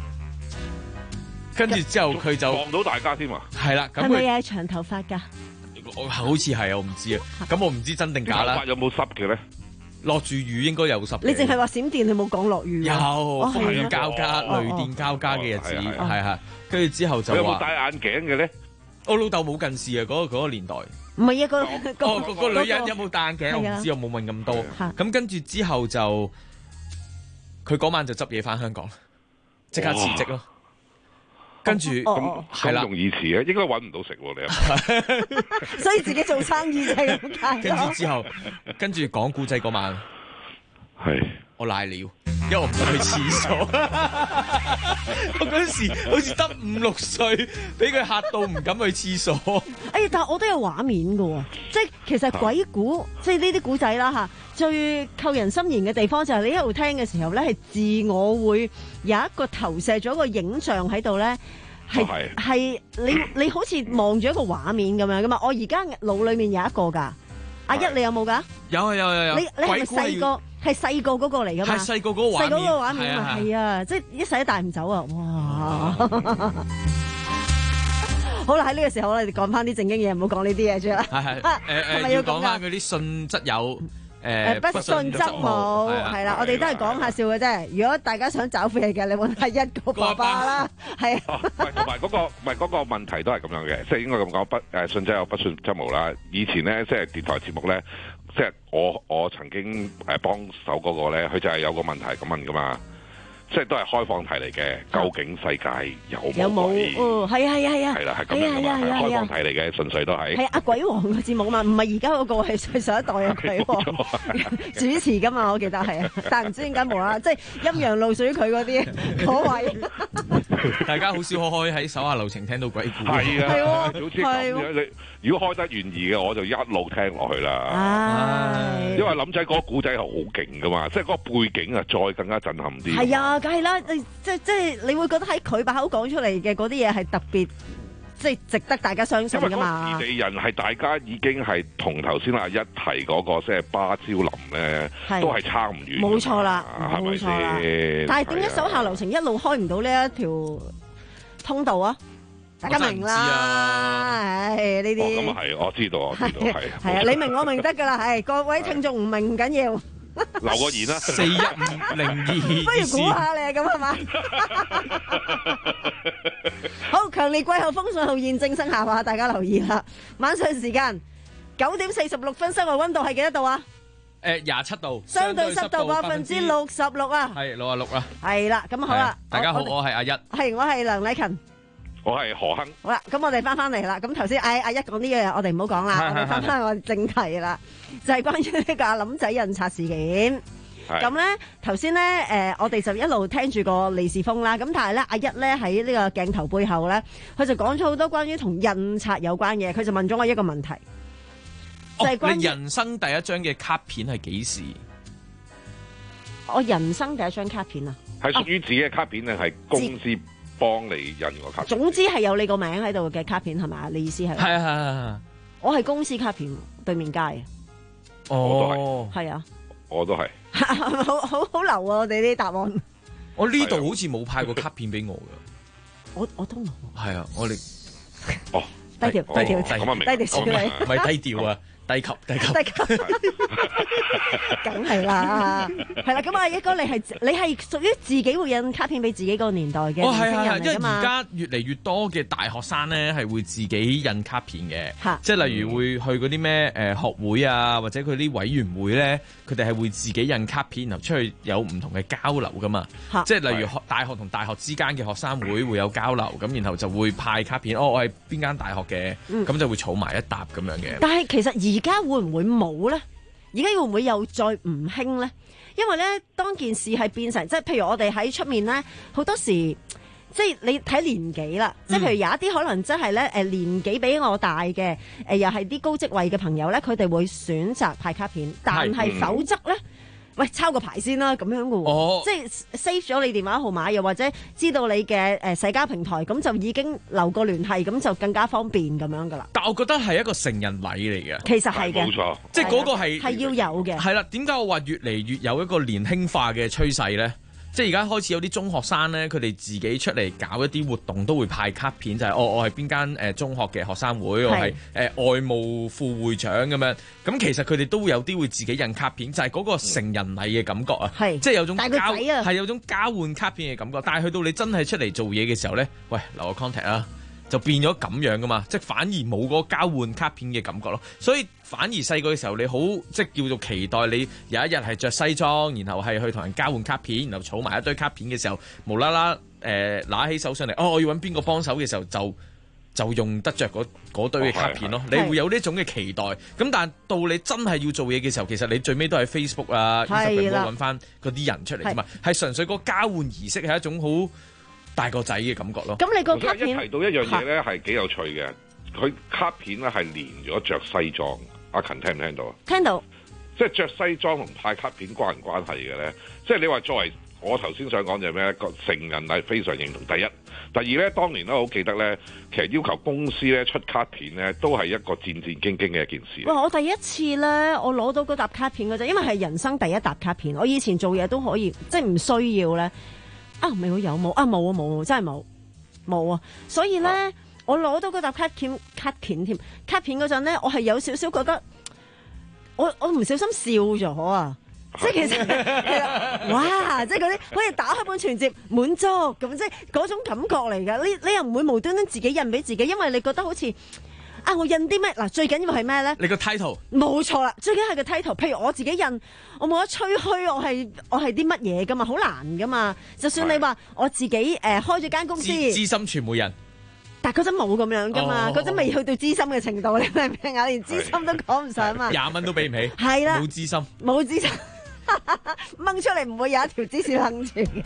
跟住之後佢就望到大家添啊。 係啦，咁係咪係長頭髮㗎？ 我好似係，我唔知啊。咁我唔知真定假啦。 頭髮有冇濕嘅咧？ 落住雨應該有濕。 你淨係話閃電，你冇講落雨。 有風雨交加、雷電交加嘅日子，係係。跟住之後就話。 有冇戴眼鏡嘅咧？ 我老豆冇近視啊，嗰個嗰個年代。 唔係啊，個哦個個女人有冇戴眼鏡？我唔知，我冇問咁多。咁跟住之後就，佢嗰晚就執嘢翻香港，即刻辭職咯。跟住咁係啦，容易辭啊，應該揾唔到食喎你。 所以自己做生意就係咁解。 跟住之後，跟住講古仔嗰晚， 係我賴尿，因為我唔敢去廁所。我嗰時好似得五六歲，俾佢嚇到唔敢去廁所。 哎呀，但係我都有畫面㗎喎，即係其實鬼故，啊、即係呢啲古仔啦嚇，最扣人心弦嘅地方就係你一路聽嘅時候咧，係自我會有一個投射咗一個影像喺度咧，係係你你好似望住一個畫面咁樣噶嘛。我而家腦裡面有一個㗎，阿一你有冇㗎？ 有啊有啊有有。 你你係咪細個？係細個嗰個嚟㗎嘛？ 係細個嗰個畫面。細個嗰個畫面啊， 係啊，即係一世都帶唔走啊！哇！好啦，喺呢個時候我哋講翻啲正經嘢，唔好講呢啲嘢住啦。 係係誒誒，要講翻嗰啲信則有， 誒不信則無，係啦，我哋都係講下笑嘅啫。如果大家想找費嘅，你揾下一個爸爸啦，係啊。 同埋嗰個唔係嗰個問題都係咁樣嘅，即係應該咁講，不誒信則有，不信則無啦。以前咧，即係電台節目咧，即係我我曾經誒幫手嗰個咧，佢就係有個問題咁問噶嘛。即係都係開放題嚟嘅，究竟世界有冇鬼？ 哦，係啊係啊係啊， 係啦係咁樣噶嘛，係開放題嚟嘅，純粹都係。 係阿鬼王嘅節目嘛，唔係而家嗰個係上一代嘅鬼王主持噶嘛，我記得係啊，但係唔知點解無啦啦，即係陰陽路屬於佢嗰啲嗰位。 大家好少可以喺手下留情聽到鬼故。 係啊，早知咁樣你如果開得懸疑嘅，我就一路聽落去啦。唉，因為林仔嗰個古仔係好勁噶嘛，即係嗰個背景啊，再更加震撼啲。 係啊。梗係啦，即即即係你會覺得喺佢把口講出嚟嘅嗰啲嘢係特別，即係值得大家相信㗎嘛。 因為嗰個異地人係大家已經係同頭先阿一提嗰個即係芭蕉林咧，都係差唔遠。 冇錯啦，冇錯啦。但係點解手下留情一路開唔到呢一條通道啊？大家明啦，唉呢啲。 哦，咁啊係，我知道，我知道係。 係啊，你明我明得㗎啦，係各位聽眾唔明唔緊要。 留個言啦， 四一五零二， 不如估下你咁係嘛？好，強烈季候風信號現正生效啊！大家留意啦。晚上時間九點四十六分，室外溫度係幾多度啊？ 誒，廿七度， 相對濕度百分之六十六啊！ 係六啊六啦。 係啦，咁好啦。 大家好，我係阿一， 係我係梁禮勤。 我係何亨。 好啦，咁我哋翻翻嚟啦。咁頭先阿阿一講呢樣嘢，我哋唔好講啦。我哋翻翻我哋正題啦，就係關於呢個阿林仔印刷事件。咁咧頭先咧誒，我哋就一路聽住個利是封啦。咁但係咧，阿一咧喺呢個鏡頭背後咧，佢就講咗好多關於同印刷有關嘅。佢就問咗我一個問題，就係關於你人生第一張嘅卡片係幾時？ 我人生第一張卡片啊， 係屬於自己嘅卡片定係公司幫你印個卡片？ 總之係有你個名喺度嘅卡片係嘛？你意思係？ 係啊係啊， 我係公司卡片，對面街啊。 哦， 係啊， 我都係。 好好好流啊！我哋啲答案。 我呢度好似冇派過卡片俾我㗎。 我我都冇。 係啊，我哋哦低調低調低調處理， 唔係低調啊。低級，低級， 低級，梗係啦，係啦。咁啊，一哥，你係你係屬於自己會印卡片俾自己個年代嘅年輕人嚟㗎嘛？ 因為而家越嚟越多嘅大學生咧係會自己印卡片嘅，即係例如會去嗰啲咩誒學會啊，或者佢啲委員會咧，佢哋係會自己印卡片，然後出去有唔同嘅交流㗎嘛。即係例如學大學同大學之間嘅學生會會有交流，咁然後就會派卡片。哦，我係邊間大學嘅，咁、嗯、就會儲埋一沓咁樣嘅。 但係其實而家會唔會冇咧？而家會唔會又再唔興咧？因為咧，當件事係變成即係，譬如我哋喺出面咧，好多時即係你睇年紀啦。即係譬如有一啲可能真係咧，誒年紀比我大嘅，誒又係啲高職位嘅朋友咧，佢哋會選擇派卡片，但係否則咧。喂，抄個牌先啦，咁樣嘅喎，哦、即係 save 咗你電話號碼，又或者知道你嘅誒社交平台，咁就已經留個聯繫，咁就更加方便咁樣噶啦。 但我覺得係一個成人禮嚟嘅， 其實係嘅， 冇錯， 即係嗰個係係要有嘅。 係啦，點解我話越嚟越有一個年輕化嘅趨勢咧？即係而家開始有啲中學生咧，佢哋自己出嚟搞一啲活動，都會派卡片，就係、是、哦，我係邊間誒中學嘅學生會，我係誒、呃、外務副會長咁樣。咁其實佢哋都有啲會自己印卡片，就係、是、嗰個成人禮嘅感覺啊， 係即係有種交係、 啊、 有種交換卡片嘅感覺。但係去到你真係出嚟做嘢嘅時候咧，喂，留個 contact 啊！就變咗咁樣噶嘛，即係反而冇嗰個交換卡片嘅感覺咯。所以反而細個嘅時候，你好即係叫做期待你有一日係着西裝，然後係去同人交換卡片，然後儲埋一堆卡片嘅時候，無啦啦誒拿起手上嚟，哦，我要揾邊個幫手嘅時候，就就用得着嗰堆嘅卡片咯。哦、你會有呢種嘅期待。咁但係到你真係要做嘢嘅時候，其實你最尾都係 Facebook 啊、Instagram 揾翻嗰啲人出嚟啫嘛。係純粹個交換儀式係一種好大個仔嘅感覺咯。 咁你個卡片一提到一樣嘢咧，係幾有趣嘅。佢卡片咧係連咗着西裝。阿勤聽唔聽到啊？ 聽到。 即係着西裝同派卡片關唔關係嘅咧？即係你話作為我頭先想講就係咩？個成人係非常認同。第一，第二咧，當年咧我好記得咧，其實要求公司咧出卡片咧，都係一個戰戰兢兢嘅一件事。 哇！我第一次咧，我攞到嗰沓卡片嗰陣，因為係人生第一沓卡片。我以前做嘢都可以，即係唔需要咧。啊，未會有冇啊？冇啊冇，真係冇冇啊！所以咧，啊、我攞到嗰沓卡片卡片添卡片嗰陣咧，我係有少少覺得我我唔小心笑咗啊！即係其實其實哇！即係嗰啲好似打開本存摺滿足咁，即係嗰種感覺嚟㗎。你你又唔會無端端自己印俾自己，因為你覺得好似啊，我印啲咩嗱？最緊要係咩咧？ 你個 title 冇錯啦，最緊要係個 title。譬如我自己印，我冇得吹噓，我係我係啲乜嘢㗎嘛，好難㗎嘛。就算你話我自己誒、呃、開咗間公司， 資深傳媒人。 但嗰陣冇咁樣噶嘛，嗰陣未去到資深嘅程度，你明唔明啊？連資深都講唔上嘛， 廿蚊都俾唔起， 係啦， 冇資深， 冇資深，掹出嚟唔會有一條芝士楞住嘅。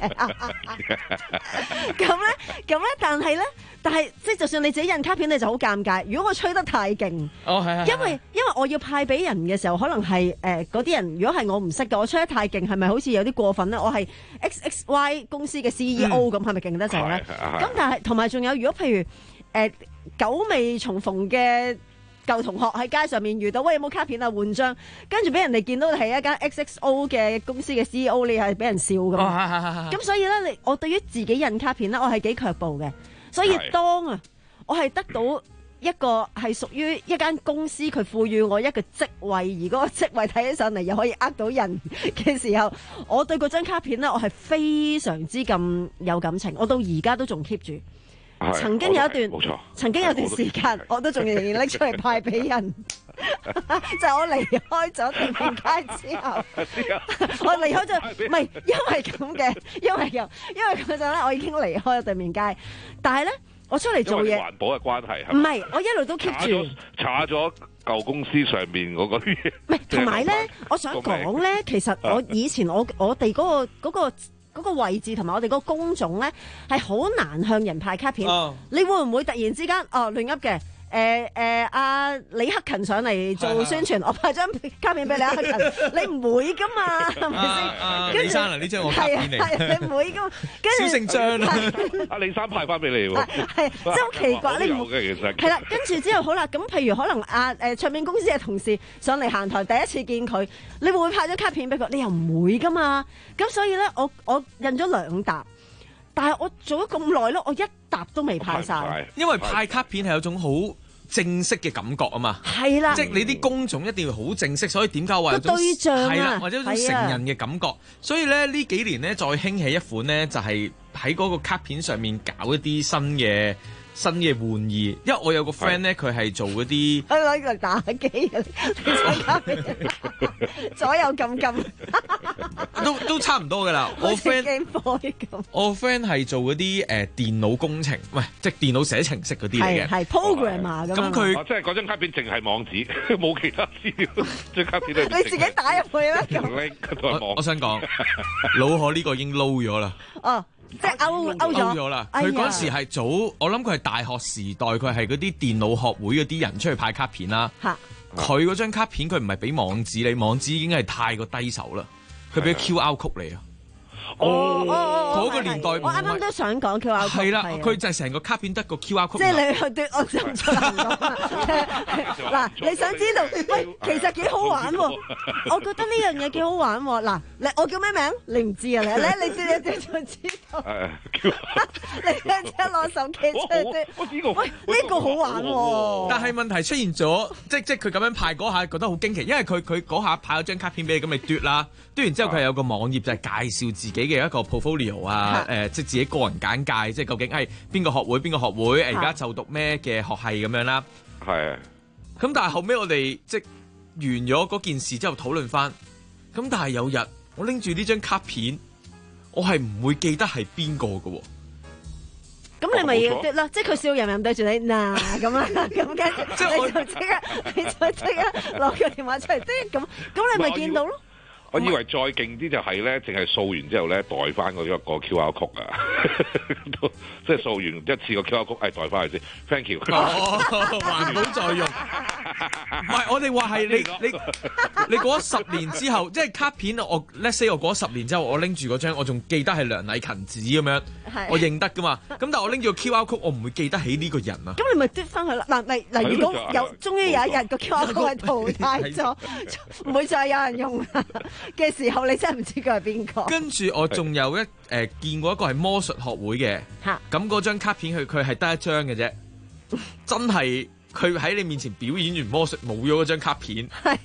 咁咧，咁咧，但係咧，但係即係就算你自己印卡片，你就好尷尬。如果我吹得太勁， 哦係係， 因為因為我要派俾人嘅時候，可能係誒嗰啲人，如果係我唔識嘅，我吹得太勁，係咪好似有啲過分咧？我係 X X Y 公司嘅 C E O 咁、嗯，係咪勁得滯咧？咁但係同埋仲有，如果譬如誒、呃、久未重逢嘅舊同學喺街上面遇到，喂，有冇卡片啊？換張，跟住俾人哋見到係一間 X X O 嘅公司嘅 C E O， 你係俾人笑㗎嘛？咁、哦、所以咧，你我對於自己印卡片咧，我係幾卻步嘅。所以當啊，我係得到一個係屬於一間公司，佢賦予我一個職位，而嗰個職位睇起上嚟又可以呃到人嘅時候，我對嗰張卡片咧，我係非常之咁有感情，我到而家都仲 keep 住。曾經有一段，冇錯，曾經有段時間，我都仲仍然拎出嚟派俾人。就係我離開咗對面街之後，我離開咗，唔係因為咁嘅，因為又因為嗰陣咧，我已經離開咗對面街，但係咧，我出嚟做嘢， 環保嘅關係， 唔係，我一路都 keep 住， 查咗舊公司上面嗰個啲嘢， 唔係，同埋咧，我想講咧，其實我以前我我哋嗰個嗰個。嗰、那個位置同埋我哋嗰個工種咧，係好難向人派卡片。Oh. 你會唔會突然之間哦亂噏嘅？誒誒阿李克勤上嚟做宣傳，我派張卡片俾李克勤，你唔會噶嘛？係咪先？跟李生啊，呢張我卡片嚟， 係你唔會噶。跟住小姓張啊， 阿李生派翻俾你喎。 係即係好奇怪，你唔嘅其實係啦。跟住之後好啦，咁譬如可能阿誒唱片公司嘅同事上嚟行台，第一次見佢，你會唔會派張卡片俾佢？你又唔會噶嘛？咁所以咧，我我印咗兩沓。但係我做咗咁耐咯，我一沓都未派晒， 因為派卡片係有種好正式嘅感覺啊嘛。係啦，即係你啲工種一定要好正式，所以點解話有種對象啊， 係啦，或者有種成人嘅感覺。所以咧呢幾年咧再興起一款咧，就係喺嗰個卡片上面搞一啲新嘅新嘅玩意。因為我有個 friend 咧，佢係做嗰啲， 我攞嚟打機嘅，你卡片左右撳撳。 都都差唔多噶啦，我 friend 咁， 我 friend 係做嗰啲誒電腦工程，唔係即係電腦寫程式嗰啲嚟嘅， 係 programmer 咁。 咁佢即係嗰張卡片淨係網址，冇其他資料。張卡片你自己打入去啦。 我我想講，老何呢個已經撈咗啦。 哦，即係勾勾咗。 勾咗啦！佢嗰時係早，我諗佢係大學時代，佢係嗰啲電腦學會嗰啲人出去派卡片啦。嚇！佢嗰張卡片佢唔係俾網址你，網址已經係太過低手啦。佢俾 Q R code 你啊！ 哦哦嗰個年代， 我啱啱都想講 Q R code。係啦，佢就係成個卡片得個 Q R code。 即係你去對我就唔出行動嗱，你想知道？喂，其實幾好玩喎！我覺得呢樣嘢幾好玩喎！嗱，你我叫咩名？你唔知啊？你咧，你知你知就知道。你咧即係攞手機出嚟。我知個。喂，呢個好玩喎！ 但係問題出現咗，即即係佢咁樣派嗰下，覺得好驚奇，因為佢佢嗰下派咗張卡片俾你，咁你嘟啦，嘟完之後佢有個網頁就係介紹自己嘅一個 portfolio 啊，誒，即係自己個人簡介，即係究竟係邊個學會邊個學會，誒而家就讀咩嘅學系咁樣啦。 係。咁但係後尾我哋即係完咗嗰件事之後討論翻，咁但係有日我拎住呢張卡片，我係唔會記得係邊個㗎喎。 咁你咪要嘟啦，即係佢笑吟吟對住你嗱咁啦，咁跟住你就即刻，你就即刻攞個電話出嚟，即係咁，咁你咪見到咯。 我以為再勁啲就係咧，淨係掃完之後咧，代翻嗰一個 Q R code 啊，即係掃完一次個 Q R code，誒代翻佢先 ，thank you。 哦，環保再用。唔係，我哋話係你你你過咗十年之後，即係卡片我 let's say 我過咗十年之後，我拎住嗰張，我仲記得係梁禮勤紙咁樣，我認得噶嘛。咁但係我拎住個 Q R code，我唔會記得起呢個人啊。 咁你咪嘟翻佢啦。嗱嗱嗱，如果有終於有一日個 Q R code 係淘汰咗，唔會再有人用嘅時候，你真係唔知佢係邊個。跟住我仲有一誒、呃、見過一個係魔術學會嘅，咁嗰張卡片佢佢係得一張嘅啫，真係佢喺你面前表演完魔術冇咗嗰張卡片，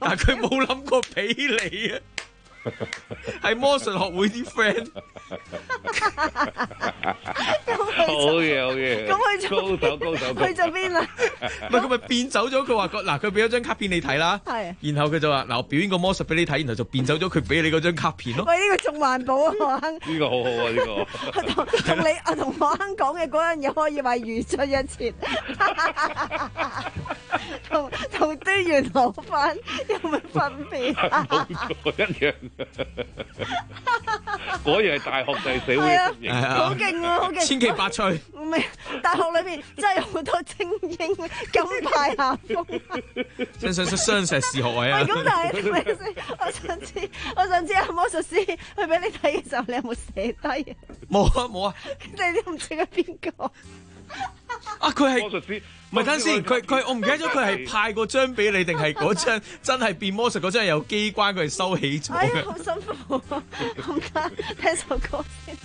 但係佢冇諗過俾你啊。係魔術學會啲 friend， 好嘢好嘢， 咁佢高手高手， 去咗邊啊？ 唔係佢咪變走咗？佢話嗱，佢俾咗張卡片你睇啦， 係， 然後佢就話嗱，我表演個魔術俾你睇，然後就變走咗佢俾你嗰張卡片咯。 喂，呢個仲環保啊，黃亨， 呢個好好啊，呢個同同你啊同黃亨講嘅嗰樣嘢可以話如出一轍，同同端元攞翻有乜分別啊？ 冇錯，一樣。果然係大學就係社會嘅縮影， 好勁啊，好勁！ 千奇百趣。 唔係大學裏邊真係好多精英金牌下風， 雙雙雙碩士學位啊！ 喂，咁但係等陣先，我想知，我想知阿魔術師佢俾你睇嘅時候，你有冇寫低啊？ 冇啊冇啊！ 你都唔知係邊個？ 啊！佢係魔術師， 唔係等先，佢佢我唔記得咗佢係派個張俾你，定係嗰張真係變魔術嗰張有機關，佢係收起咗哎呀， 嘅。 好辛苦啊！唔得，聽首歌先。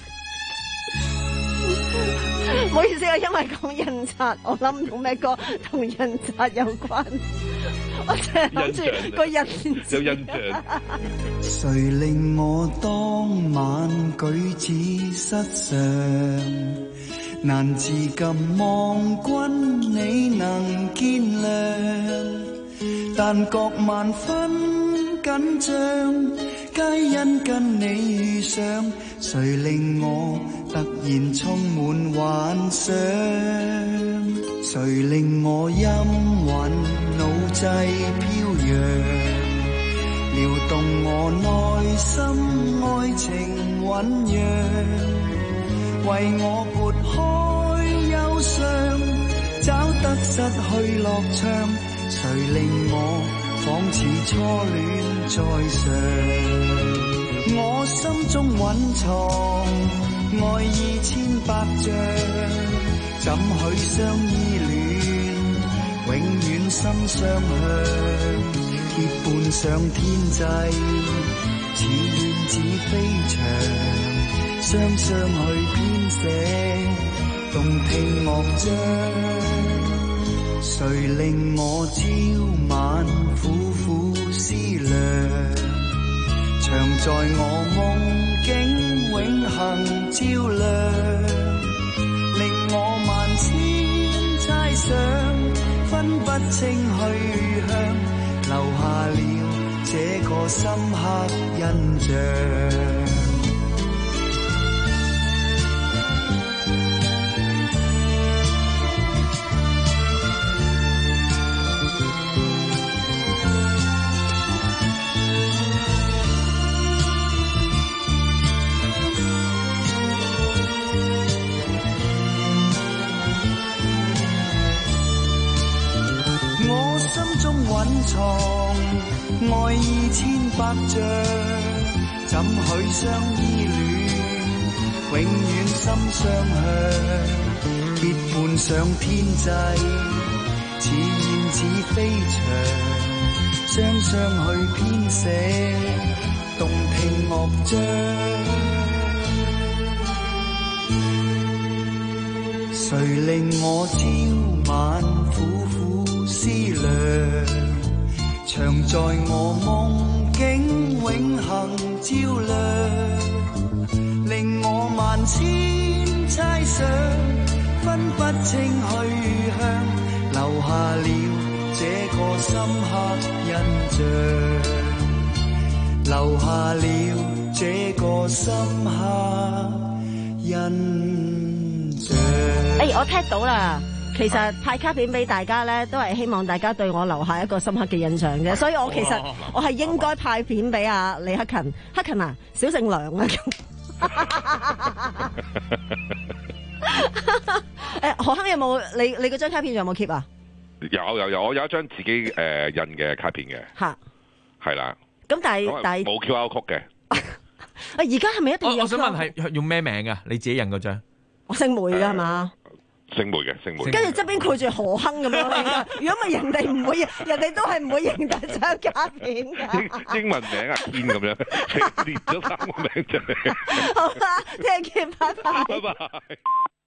唔好意思啊，因為講印刷，我諗唔到咩歌同印刷有關。我淨係諗住個印字。 有印象。 誰令我當晚舉止失常？難自禁望君你能見諒，但覺萬分緊張，皆因跟你遇上。誰令我突然充滿幻想？誰令我陰魂腦際飄揚，撩動我內心愛情醞釀。為我撥開憂傷，找得失去樂章。誰令我仿似初戀在上？我心中蘊藏愛意千百丈，怎許相依戀，永遠心相向。結伴上天際，似燕子飛翔。雙雙去編寫動聽樂章，誰令我朝晚苦苦思量？常在我夢境永恆照亮，令我萬千猜想，分不清去向，留下了這個深刻印象。蘊藏愛意千百丈，怎許相依戀，永遠心相向。結伴上天際，似燕子飛翔，雙雙去編寫動聽樂章。誰令我朝晚苦苦思量？常在我夢境永恆照亮，令我萬千猜想，分不清去向，留下了這個深刻印象，留下了這個深刻印象。 哎，我聽到啦。其實派卡片俾大家咧，都係希望大家對我留下一個深刻嘅印象嘅，所以我其實我係應該派片俾阿李克勤，克勤啊，小姓梁啊咁。誒，何亨有冇你你嗰張卡片仲有冇 keep 啊？ 有有有，我有一張自己誒、呃、印嘅卡片嘅。嚇，係啦。 咁但係但係冇 Q R code 嘅。 啊，而家係咪一定要有？ 我想問係用咩名啊？你自己印嗰張？ 我姓梅㗎係嘛？ 姓梅嘅，姓梅。 跟住側邊括住何亨咁樣，如果唔係人哋唔會，人哋都係唔會認得張卡片㗎。 英文名啊，堅咁樣，列咗三個名出嚟。 好啦，聽日見，拜拜。 拜拜。